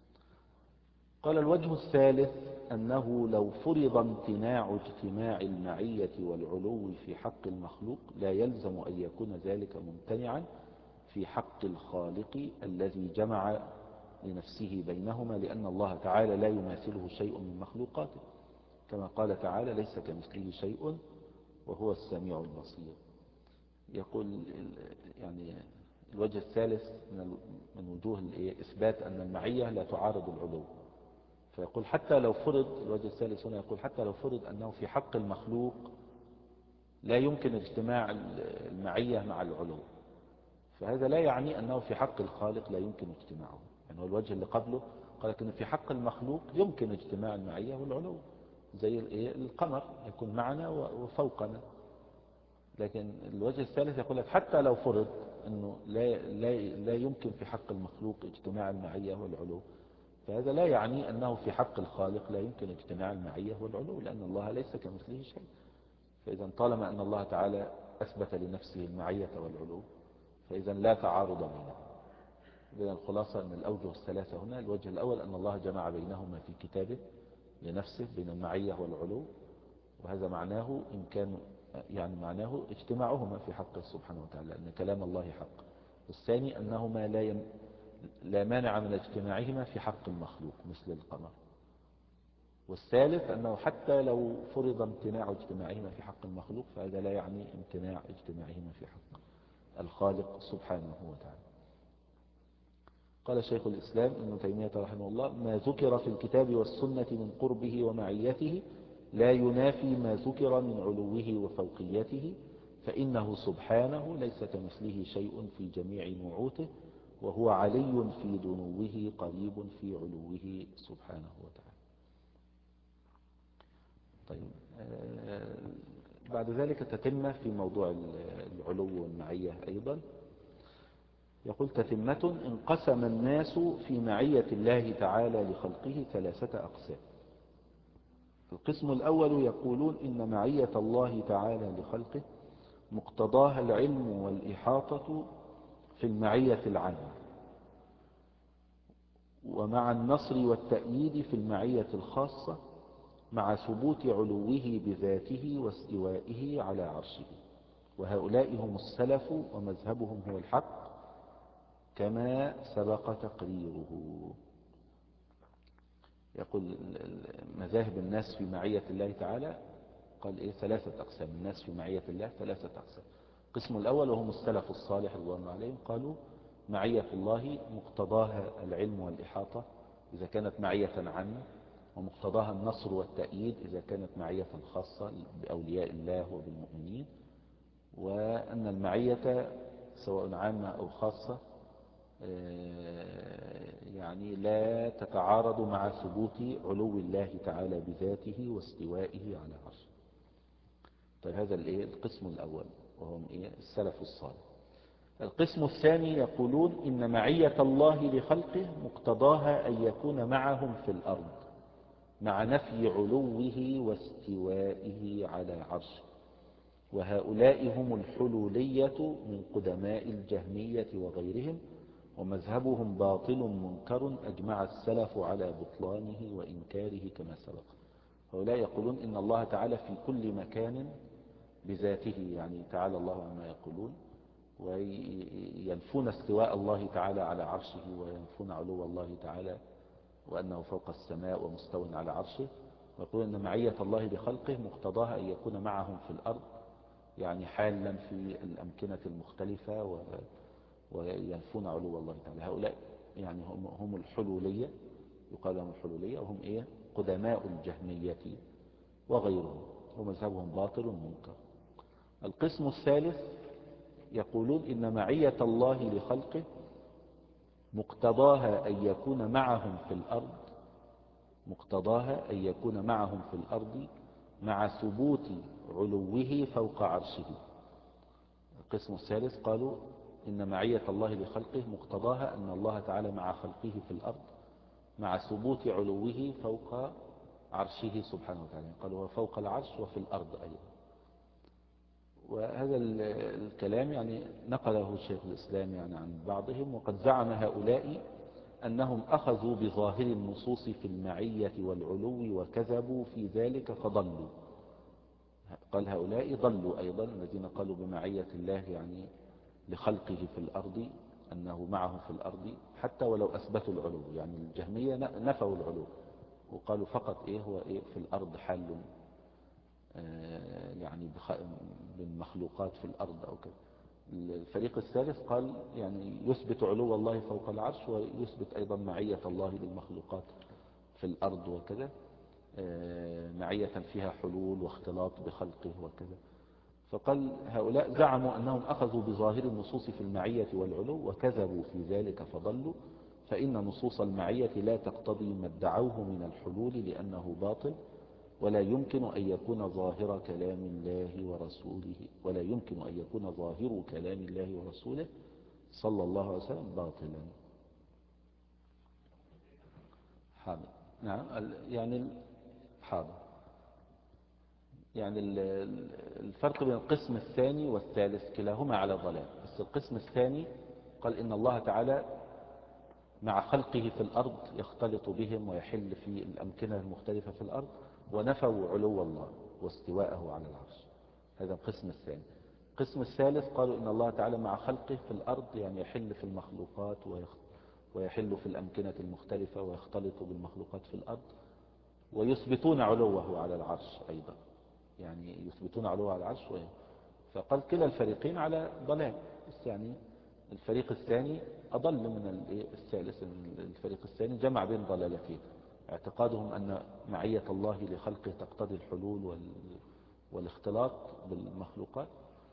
قال الوجه الثالث أنه لو فرض امتناع اجتماع المعية والعلو في حق المخلوق لا يلزم أن يكون ذلك ممتنعا في حق الخالق الذي جمع لنفسه بينهما، لأن الله تعالى لا يماثله شيء من مخلوقاته، كما قال تعالى ليس كمثله شيء وهو السميع البصير. يقول يعني الوجه الثالث من وجوه إثبات أن المعية لا تعارض العلو، فيقول حتى لو فرض، الوجه الثالث هنا يقول حتى لو فرض أنه في حق المخلوق لا يمكن اجتماع المعية مع العلو، فهذا لا يعني أنه في حق الخالق لا يمكن اجتماعه. يعني هو الوجه اللي قبله قال أنه في حق المخلوق يمكن اجتماع المعية والعلو، زي القمر يكون معنا وفوقنا. لكن الوجه الثالث يقول لك حتى لو فرض أنه لا, لا, لا يمكن في حق المخلوق اجتماع المعية والعلو، فهذا لا يعني أنه في حق الخالق لا يمكن اجتماع المعية والعلو، لأن الله ليس كمثله شيء. فإذا طالما أن الله تعالى أثبت لنفسه المعية والعلو فإذا لا تعارض بينهما. إذن الخلاصة أن الأوجه الثلاثة هنا، الوجه الأول أن الله جمع بينهما في كتابه لنفسه بين المعية والعلو، وهذا معناه إن كان يعني معناه اجتماعهما في حقه سبحانه وتعالى أن كلام الله حق. الثاني أنهما لا يم لا مانع من اجتماعهما في حق المخلوق مثل القمر. والثالث أنه حتى لو فرض امتناع اجتماعهما في حق المخلوق فهذا لا يعني امتناع اجتماعهما في حق الخالق سبحانه وتعالى. قال شيخ الإسلام ابن تيمية رحمه الله: ما ذكر في الكتاب والسنة من قربه ومعيته لا ينافي ما ذكر من علوه وفوقيته، فإنه سبحانه ليس كمثله شيء في جميع نعوته، وهو علي في دنوه قريب في علوه سبحانه وتعالى. طيب، بعد ذلك تتمة في موضوع العلو والمعية أيضا. يقول: تتمة: انقسم الناس في معية الله تعالى لخلقه ثلاثة أقسام. القسم الأول يقولون إن معية الله تعالى لخلقه مقتضاها العلم والإحاطة في المعية العامة، ومع النصر والتأييد في المعية الخاصة، مع ثبوت علوه بذاته واستوائه على عرشه. وهؤلاء هم السلف ومذهبهم هو الحق كما سبق تقريره. يقول مذاهب الناس في معية الله تعالى، قال إيه؟ ثلاثة أقسام. الناس في معية الله ثلاثة أقسام. القسم الأول وهم السلف الصالح رضوان الله عليهم، قالوا معية الله مقتضاها العلم والإحاطة إذا كانت معية عامة، ومقتضاها النصر والتأييد إذا كانت معية خاصة بأولياء الله وبالمؤمنين، وأن المعية سواء عامة أو خاصة يعني لا تتعارض مع ثبوت علو الله تعالى بذاته واستوائه على عرشه. طيب، هذا الايه القسم الأول وهم ايه السلف الصالح. القسم الثاني يقولون إن معية الله لخلقه مقتضاها أن يكون معهم في الأرض، مع نفي علوه واستوائه على عرشه. وهؤلاء هم الحلولية من قدماء الجهمية وغيرهم، ومذهبهم باطل منكر أجمع السلف على بطلانه وإنكاره كما سبق. هؤلاء يقولون إن الله تعالى في كل مكان بذاته، يعني تعالى الله عما يقولون، وينفون استواء الله تعالى على عرشه، وينفون علو الله تعالى وأنه فوق السماء ومستو على عرشه. ويقولون أن معية الله بخلقه مقتضاها أن يكون معهم في الأرض، يعني حالا في الأمكنة المختلفة، و وينفون علو الله تعالى. هؤلاء يعني هم, هم الحلولية، يقال لهم الحلولية، وهم إيه قدماء الجهمية وغيرهم، ومذهبهم باطل منكر. القسم الثالث يقولون إن معية الله لخلقه مقتضاها أن يكون معهم في الأرض مقتضاها أن يكون معهم في الأرض مع ثبوت علوه فوق عرشه. القسم الثالث قالوا إن معية الله لخلقه مقتضاها أن الله تعالى مع خلقه في الأرض مع ثبوت علوه فوق عرشه سبحانه وتعالى. قالوا هو فوق العرش وفي الأرض أيضا. وهذا الكلام يعني نقله شيخ الإسلام يعني عن بعضهم. وقد زعم هؤلاء أنهم أخذوا بظاهر النصوص في المعية والعلو وكذبوا في ذلك فضلوا. قال هؤلاء ضلوا أيضا، الذين قالوا بمعية الله يعني لخلقه في الأرض، أنه معه في الأرض حتى ولو أثبتوا العلو. يعني الجهمية نفوا العلو وقالوا فقط إيه هو إيه في الأرض حال يعني بالمخلوقات في الأرض أو كذا. الفريق الثالث قال يعني يثبت علو الله فوق العرش، ويثبت أيضا معية الله للمخلوقات في الأرض وكذا، معية فيها حلول واختلاط بخلقه وكذا. فقال هؤلاء زعموا أنهم أخذوا بظاهر النصوص في المعية والعلو وكذبوا في ذلك فضلوا، فإن نصوص المعية لا تقتضي ما ادعوه من الحلول لأنه باطل، ولا يمكن أن يكون ظاهر كلام الله ورسوله ولا يمكن أن يكون ظاهر كلام الله ورسوله صلى الله عليه وسلم باطلا. حاضر. نعم، يعني حاضر. يعني الفرق بين القسم الثاني والثالث كلاهما على ضلال، بس القسم الثاني قال إن الله تعالى مع خلقه في الأرض يختلط بهم ويحل في الأمكنة المختلفة في الأرض، ونفوا علو الله واستواءه على العرش. هذا القسم الثاني. القسم الثالث قالوا إن الله تعالى مع خلقه في الأرض يعني يحل في المخلوقات ويحل في الأمكنة المختلفة ويختلط بالمخلوقات في الأرض، ويثبتون علوه على العرش أيضا، يعني يثبتون علوه على العرش. فقال كلا الفريقين على ضلال، بس يعني الفريق الثاني أضل من الثالث. الفريق الثاني جمع بين ضلالتين: اعتقادهم أن معية الله لخلقه تقتضي الحلول والاختلاط بالمخلوقات،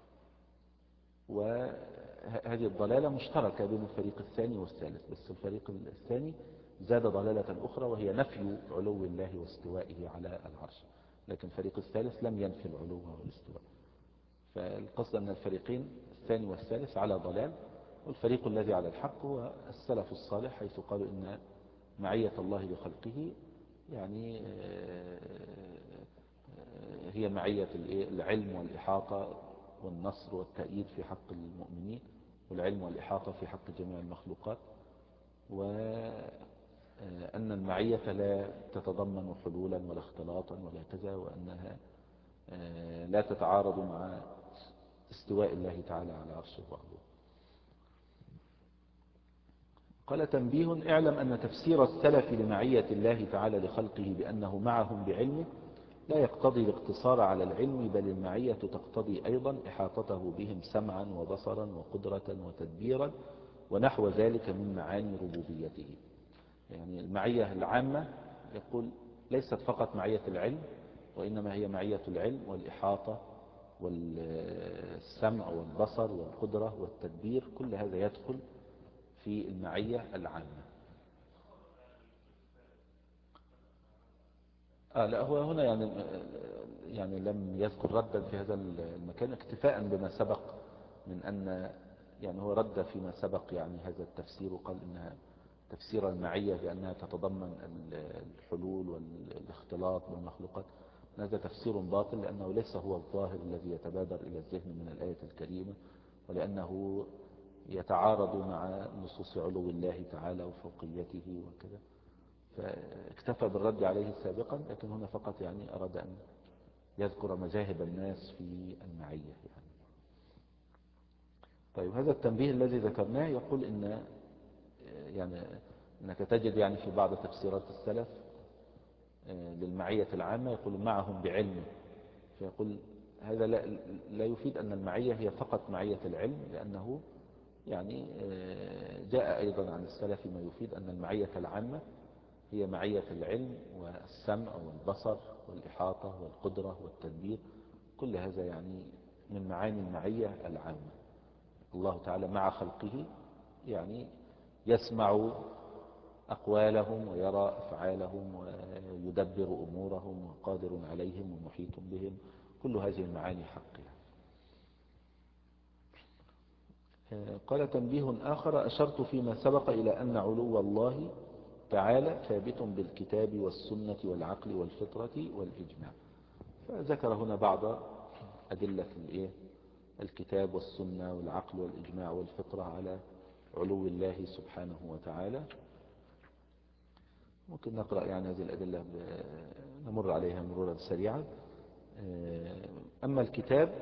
وهذه الضلالة مشتركة بين الفريق الثاني والثالث. بس الفريق الثاني زاد ضلالة أخرى، وهي نفي علو الله واستوائه على العرش، لكن الفريق الثالث لم ينفي العلو والاستواء. فالقصد أن الفريقين الثاني والثالث على ضلال، والفريق الذي على الحق هو السلف الصالح، حيث قالوا إن معية الله لخلقه يعني هي معية العلم والإحاطة والنصر والتأييد في حق المؤمنين، والعلم والإحاطة في حق جميع المخلوقات، وأن المعية لا تتضمن حلولا ولا اختلاطا ولا كذا، وأنها لا تتعارض مع استواء الله تعالى على عرشه وعلوه. قال: تنبيه: اعلم أن تفسير السلف لمعية الله تعالى لخلقه بأنه معهم بعلمه لا يقتضي الاقتصار على العلم، بل المعية تقتضي أيضا إحاطته بهم سمعا وبصرا وقدرة وتدبيرا ونحو ذلك من معاني ربوبيته. يعني المعية العامة يقول ليست فقط معية العلم، وإنما هي معية العلم والإحاطة والسمع والبصر والقدرة والتدبير، كل هذا يدخل في المعية العامة. آه لا، هو هنا يعني يعني لم يذكر ردا في هذا المكان، اكتفاء بما سبق من أن يعني هو رد فيما سبق يعني هذا التفسير، وقال إنها تفسير المعية بأنها تتضمن الحلول والاختلاط بالمخلوقات. هذا تفسير باطل، لأنه ليس هو الظاهر الذي يتبادر إلى الذهن من الآية الكريمة، ولأنه يتعارض مع نصوص علو الله تعالى وفوقيته وكذا، فاكتفى بالرد عليه سابقا، لكن هنا فقط يعني أراد أن يذكر مذاهب الناس في المعية يعني. طيب، هذا التنبيه الذي ذكرناه يقول إن يعني أنك تجد يعني في بعض تفسيرات السلف للمعية العامة يقول معهم بعلمه، فيقول هذا لا, لا يفيد أن المعية هي فقط معية العلم، لأنه يعني جاء أيضا عن السلف ما يفيد أن المعية العامة هي معية العلم والسمع والبصر والإحاطة والقدرة والتدبير، كل هذا يعني من معاني المعية العامة. الله تعالى مع خلقه يعني يسمع أقوالهم ويرى أفعالهم ويدبر أمورهم وقادر عليهم ومحيط بهم، كل هذه المعاني حق يعني. قال: تنبيه آخر: أشرت فيما سبق إلى أن علو الله تعالى ثابت بالكتاب والسنة والعقل والفطرة والإجماع. فذكر هنا بعض أدلة الكتاب والسنة والعقل والإجماع والفطرة على علو الله سبحانه وتعالى. ممكن نقرأ يعني هذه الأدلة، نمر عليها مرورا سريعا. أما الكتاب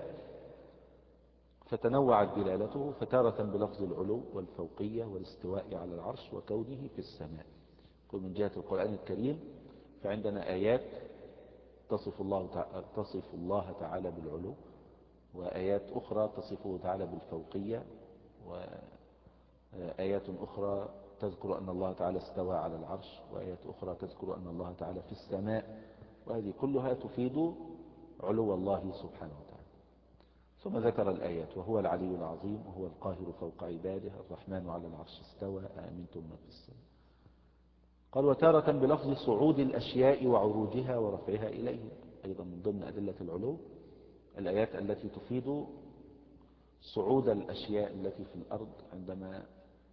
فتنوعت دلالته، فتارة بلفظ العلو والفوقية والاستواء على العرش وكونه في السماء. كل من جهة القرآن الكريم فعندنا آيات تصف الله تعالى, تصف الله تعالى بالعلو، وآيات أخرى تصفه تعالى بالفوقية، وآيات أخرى تذكر أن الله تعالى استوى على العرش، وآيات أخرى تذكر أن الله تعالى في السماء، وهذه كلها تفيد علو الله سبحانه وتعالى. ثم ذكر الآيات: وهو العلي العظيم، وهو القاهر فوق عباده، الرحمن على العرش استوى، أأمنتم من في السماء. قال: وتارة بلفظ صعود الأشياء وعروجها ورفعها إليه، أيضا من ضمن أدلة العلو الآيات التي تفيد صعود الأشياء التي في الأرض، عندما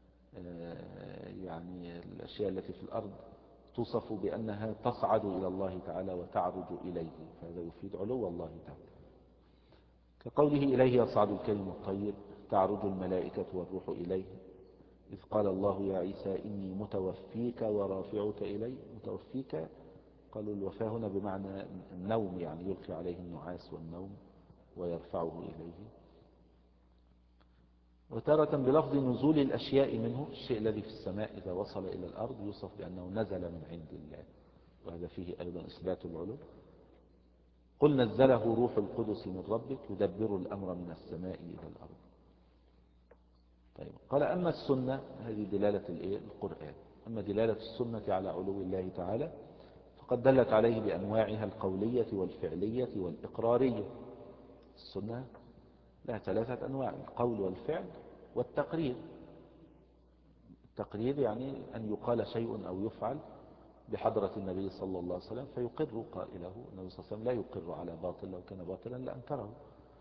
يعني الأشياء التي في الأرض توصف بأنها تصعد إلى الله تعالى وتعرج إليه، فهذا يفيد علو الله تعالى. كقوله: إليه يصعد الكلم الطيب، تعرج الملائكة والروح إليه، إذ قال الله يا عيسى إني متوفيك ورافعك إلي. متوفيك قالوا الوفاة هنا بمعنى النوم، يعني يلقي عليه النعاس والنوم ويرفعه إليه. وتارة بلفظ نزول الأشياء منه، الشيء الذي في السماء إذا وصل إلى الأرض يوصف بأنه نزل من عند الله. وهذا فيه أيضا إثبات العلو. قل نزله روح القدس من ربك يدبر الأمر من السماء إلى الأرض. طيب قال أما السنة، هذه دلالة الإيه؟ القرآن. أما دلالة السنة على علو الله تعالى فقد دلت عليه بأنواعها القولية والفعلية والإقرارية. السنة لها ثلاثة أنواع: القول والفعل والتقرير. التقرير يعني أن يقال شيء أو يفعل بحضرة النبي صلى الله عليه وسلم فيقر قائله. النبي صلى الله عليه وسلم لا يقر على باطل، لو كان باطلا لأنكره.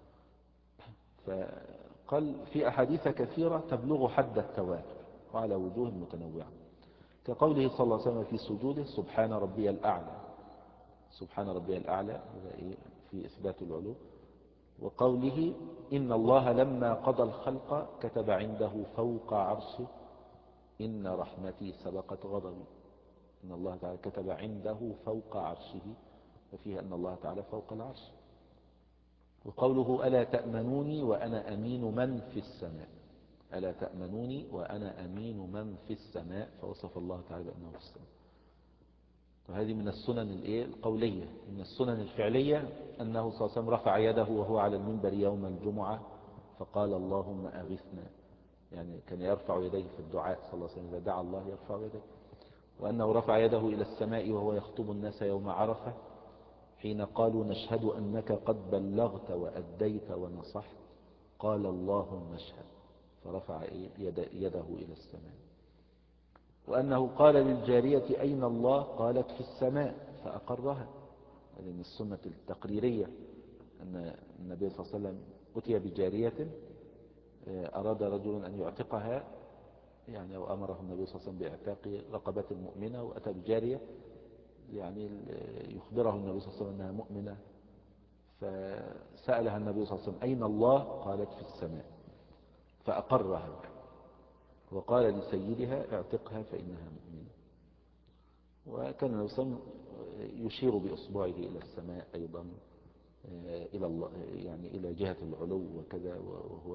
فقال في أحاديث كثيرة تبلغ حد التواتر وعلى وجوه متنوعة، كقوله صلى الله عليه وسلم في سجوده سبحان ربي الأعلى. سبحان ربي الأعلى في إثبات العلو. وقوله إن الله لما قضى الخلق كتب عنده فوق عرشه إن رحمتي سبقت غضبي. إن الله تعالى كتب عنده فوق عرشه، وفيه أن الله تعالى فوق العرش. وقوله ألا تأمنوني وأنا أمين من في السماء. ألا تأمنوني وأنا أمين من في السماء، فوصف الله تعالى بأنه في السماء. وهذه من السنن الإيه؟ القولية. من السنن الفعلية أنه صلى الله عليه وسلم رفع يده وهو على المنبر يوم الجمعة فقال اللهم أغثنا. يعني كان يرفع يديه في الدعاء صلى الله عليه وسلم، إذا دعا الله يرفع يديه. وأنه رفع يده إلى السماء وهو يخطب الناس يوم عرفة حين قالوا نشهد أنك قد بلغت وأديت ونصحت، قال اللهم اشهد، فرفع يده إلى السماء. وأنه قال للجارية أين الله؟ قالت في السماء، فأقرها. هذه من السنة التقريرية، أن النبي صلى الله عليه وسلم أتي بجارية أراد رجل أن يعتقها، يعني أو أمره النبي صلى الله عليه وسلم بإعتاق رقبة مؤمنة، وأتى بجارية يعني يخبره النبي صلى الله عليه وسلم أنها مؤمنة. فسألها النبي صلى الله عليه وسلم أين الله؟ قالت في السماء، فأقرها. وقال لسيدها اعتقها فإنها مؤمنة. وكان النبي صلى الله عليه وسلم يشير بإصبعه إلى السماء أيضا، إلى الله يعني إلى جهة العلو وكذا، وهو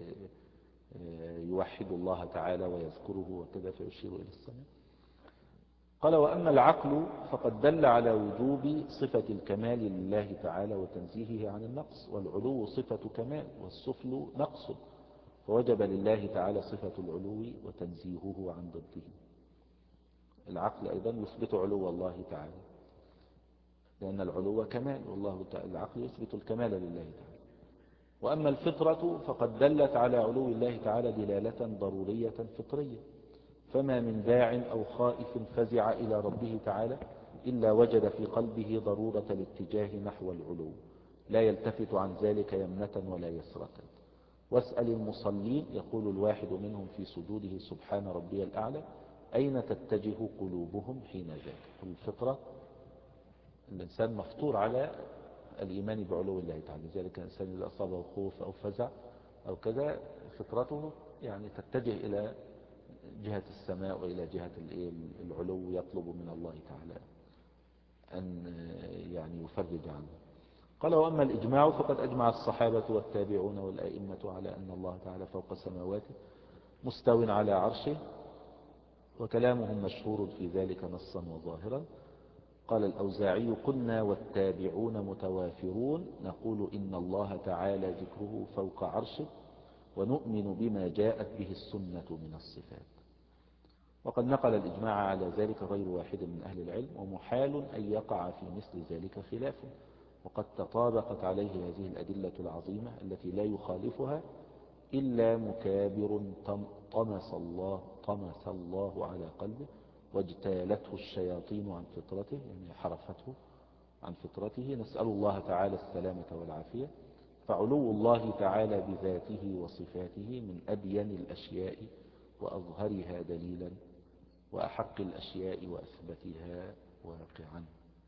يوحد الله تعالى ويذكره وكذا فيشير إلى السماء. قال وأما العقل فقد دل على وجوب صفة الكمال لله تعالى وتنزيهه عن النقص، والعلو صفة كمال والسفل نقص، فوجب لله تعالى صفة العلو وتنزيهه عن ضده. العقل أيضا يثبت علو الله تعالى، لأن العلو كمال، والله تعالى العقل يثبت الكمال لله تعالى. وأما الفطرة فقد دلت على علو الله تعالى دلالة ضرورية فطرية، فما من داع أو خائف فزع إلى ربه تعالى إلا وجد في قلبه ضرورة الاتجاه نحو العلو، لا يلتفت عن ذلك يمنة ولا يسرة. واسأل المصلين، يقول الواحد منهم في سجوده سبحان ربي الأعلى، أين تتجه قلوبهم حين ذاك. الفطرة الإنسان مفطور على الإيمان بعلو الله تعالى، لذلك الإنسان إذا أصابه خوف أو فزع أو كذا فطرته يعني تتجه إلى جهة السماء وإلى جهة العلو، يطلب من الله تعالى أن يعني يفرج عنه. قال وأما الإجماع فقد أجمع الصحابة والتابعون والأئمة على أن الله تعالى فوق سماواته مستو على عرشه، وكلامهم مشهور في ذلك نصا وظاهرا. قال الأوزاعي قلنا والتابعون متوافرون نقول إن الله تعالى ذكره فوق عرشه، ونؤمن بما جاءت به السنة من الصفات. وقد نقل الإجماع على ذلك غير واحد من أهل العلم، ومحال أن يقع في مثل ذلك خلاف، وقد تطابقت عليه هذه الأدلة العظيمة التي لا يخالفها إلا مكابر طمس الله, طمس الله على قلبه واجتالته الشياطين عن فطرته، يعني حرفته عن فطرته. نسأل الله تعالى السلامة والعافية. فعلو الله تعالى بذاته وصفاته من أبين الأشياء وأظهرها دليلا، وأحق الأشياء وأثبتها واقعا.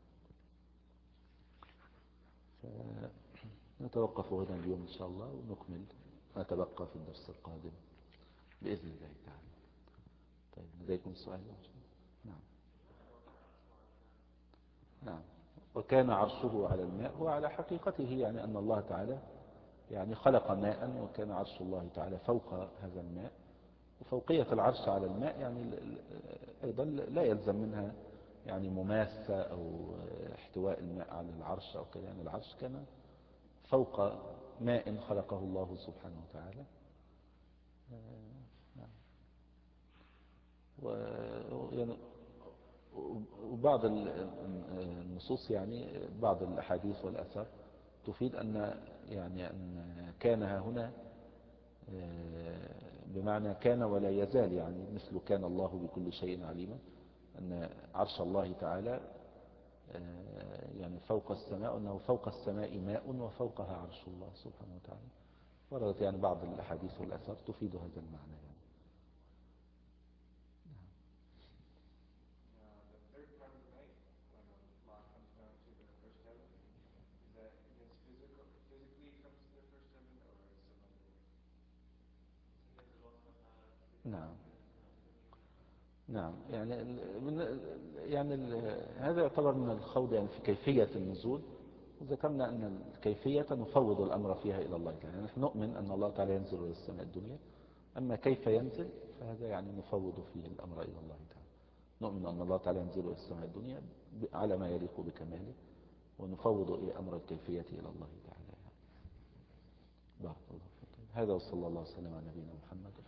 نتوقف هنا اليوم إن شاء الله، ونكمل ما تبقى في الدرس القادم بإذن الله تعالى. طيب لديكم سؤال؟ نعم. نعم. وكان عرشه على الماء، هو على حقيقته يعني أن الله تعالى يعني خلق ماء، وكان عرش الله تعالى فوق هذا الماء. وفوقية العرش على الماء يعني أيضا لا يلزم منها يعني مماسة أو احتواء الماء على العرش أو كده، يعني العرش كان فوق ماء خلقه الله سبحانه وتعالى. وبعض النصوص يعني بعض الأحاديث والأثر تفيد أن يعني أن كان هنا بمعنى كان ولا يزال، يعني مثل كان الله بكل شيء عليما، أن عرش الله تعالى يعني فوق السماء، أنه فوق السماء ماء وفوقها عرش الله سبحانه وتعالى. وردت يعني بعض الأحاديث والأثر تفيد هذا المعنى يعني. نعم نعم يعني من يعني هذا يعتبر من الخوض يعني في كيفية النزول. وذكرنا أن الكيفية نفوض الأمر فيها إلى الله تعالى، يعني نحن نؤمن أن الله تعالى ينزل إلى السماء الدنيا، أما كيف ينزل فهذا يعني نفوض فيه الأمر إلى الله تعالى. نؤمن أن الله تعالى ينزل إلى السماء الدنيا على ما يليق بكماله، ونفوض إلى أمر الكيفية إلى الله تعالى. بارك الله فيك. هذا وصلى الله وسلم على نبينا محمد.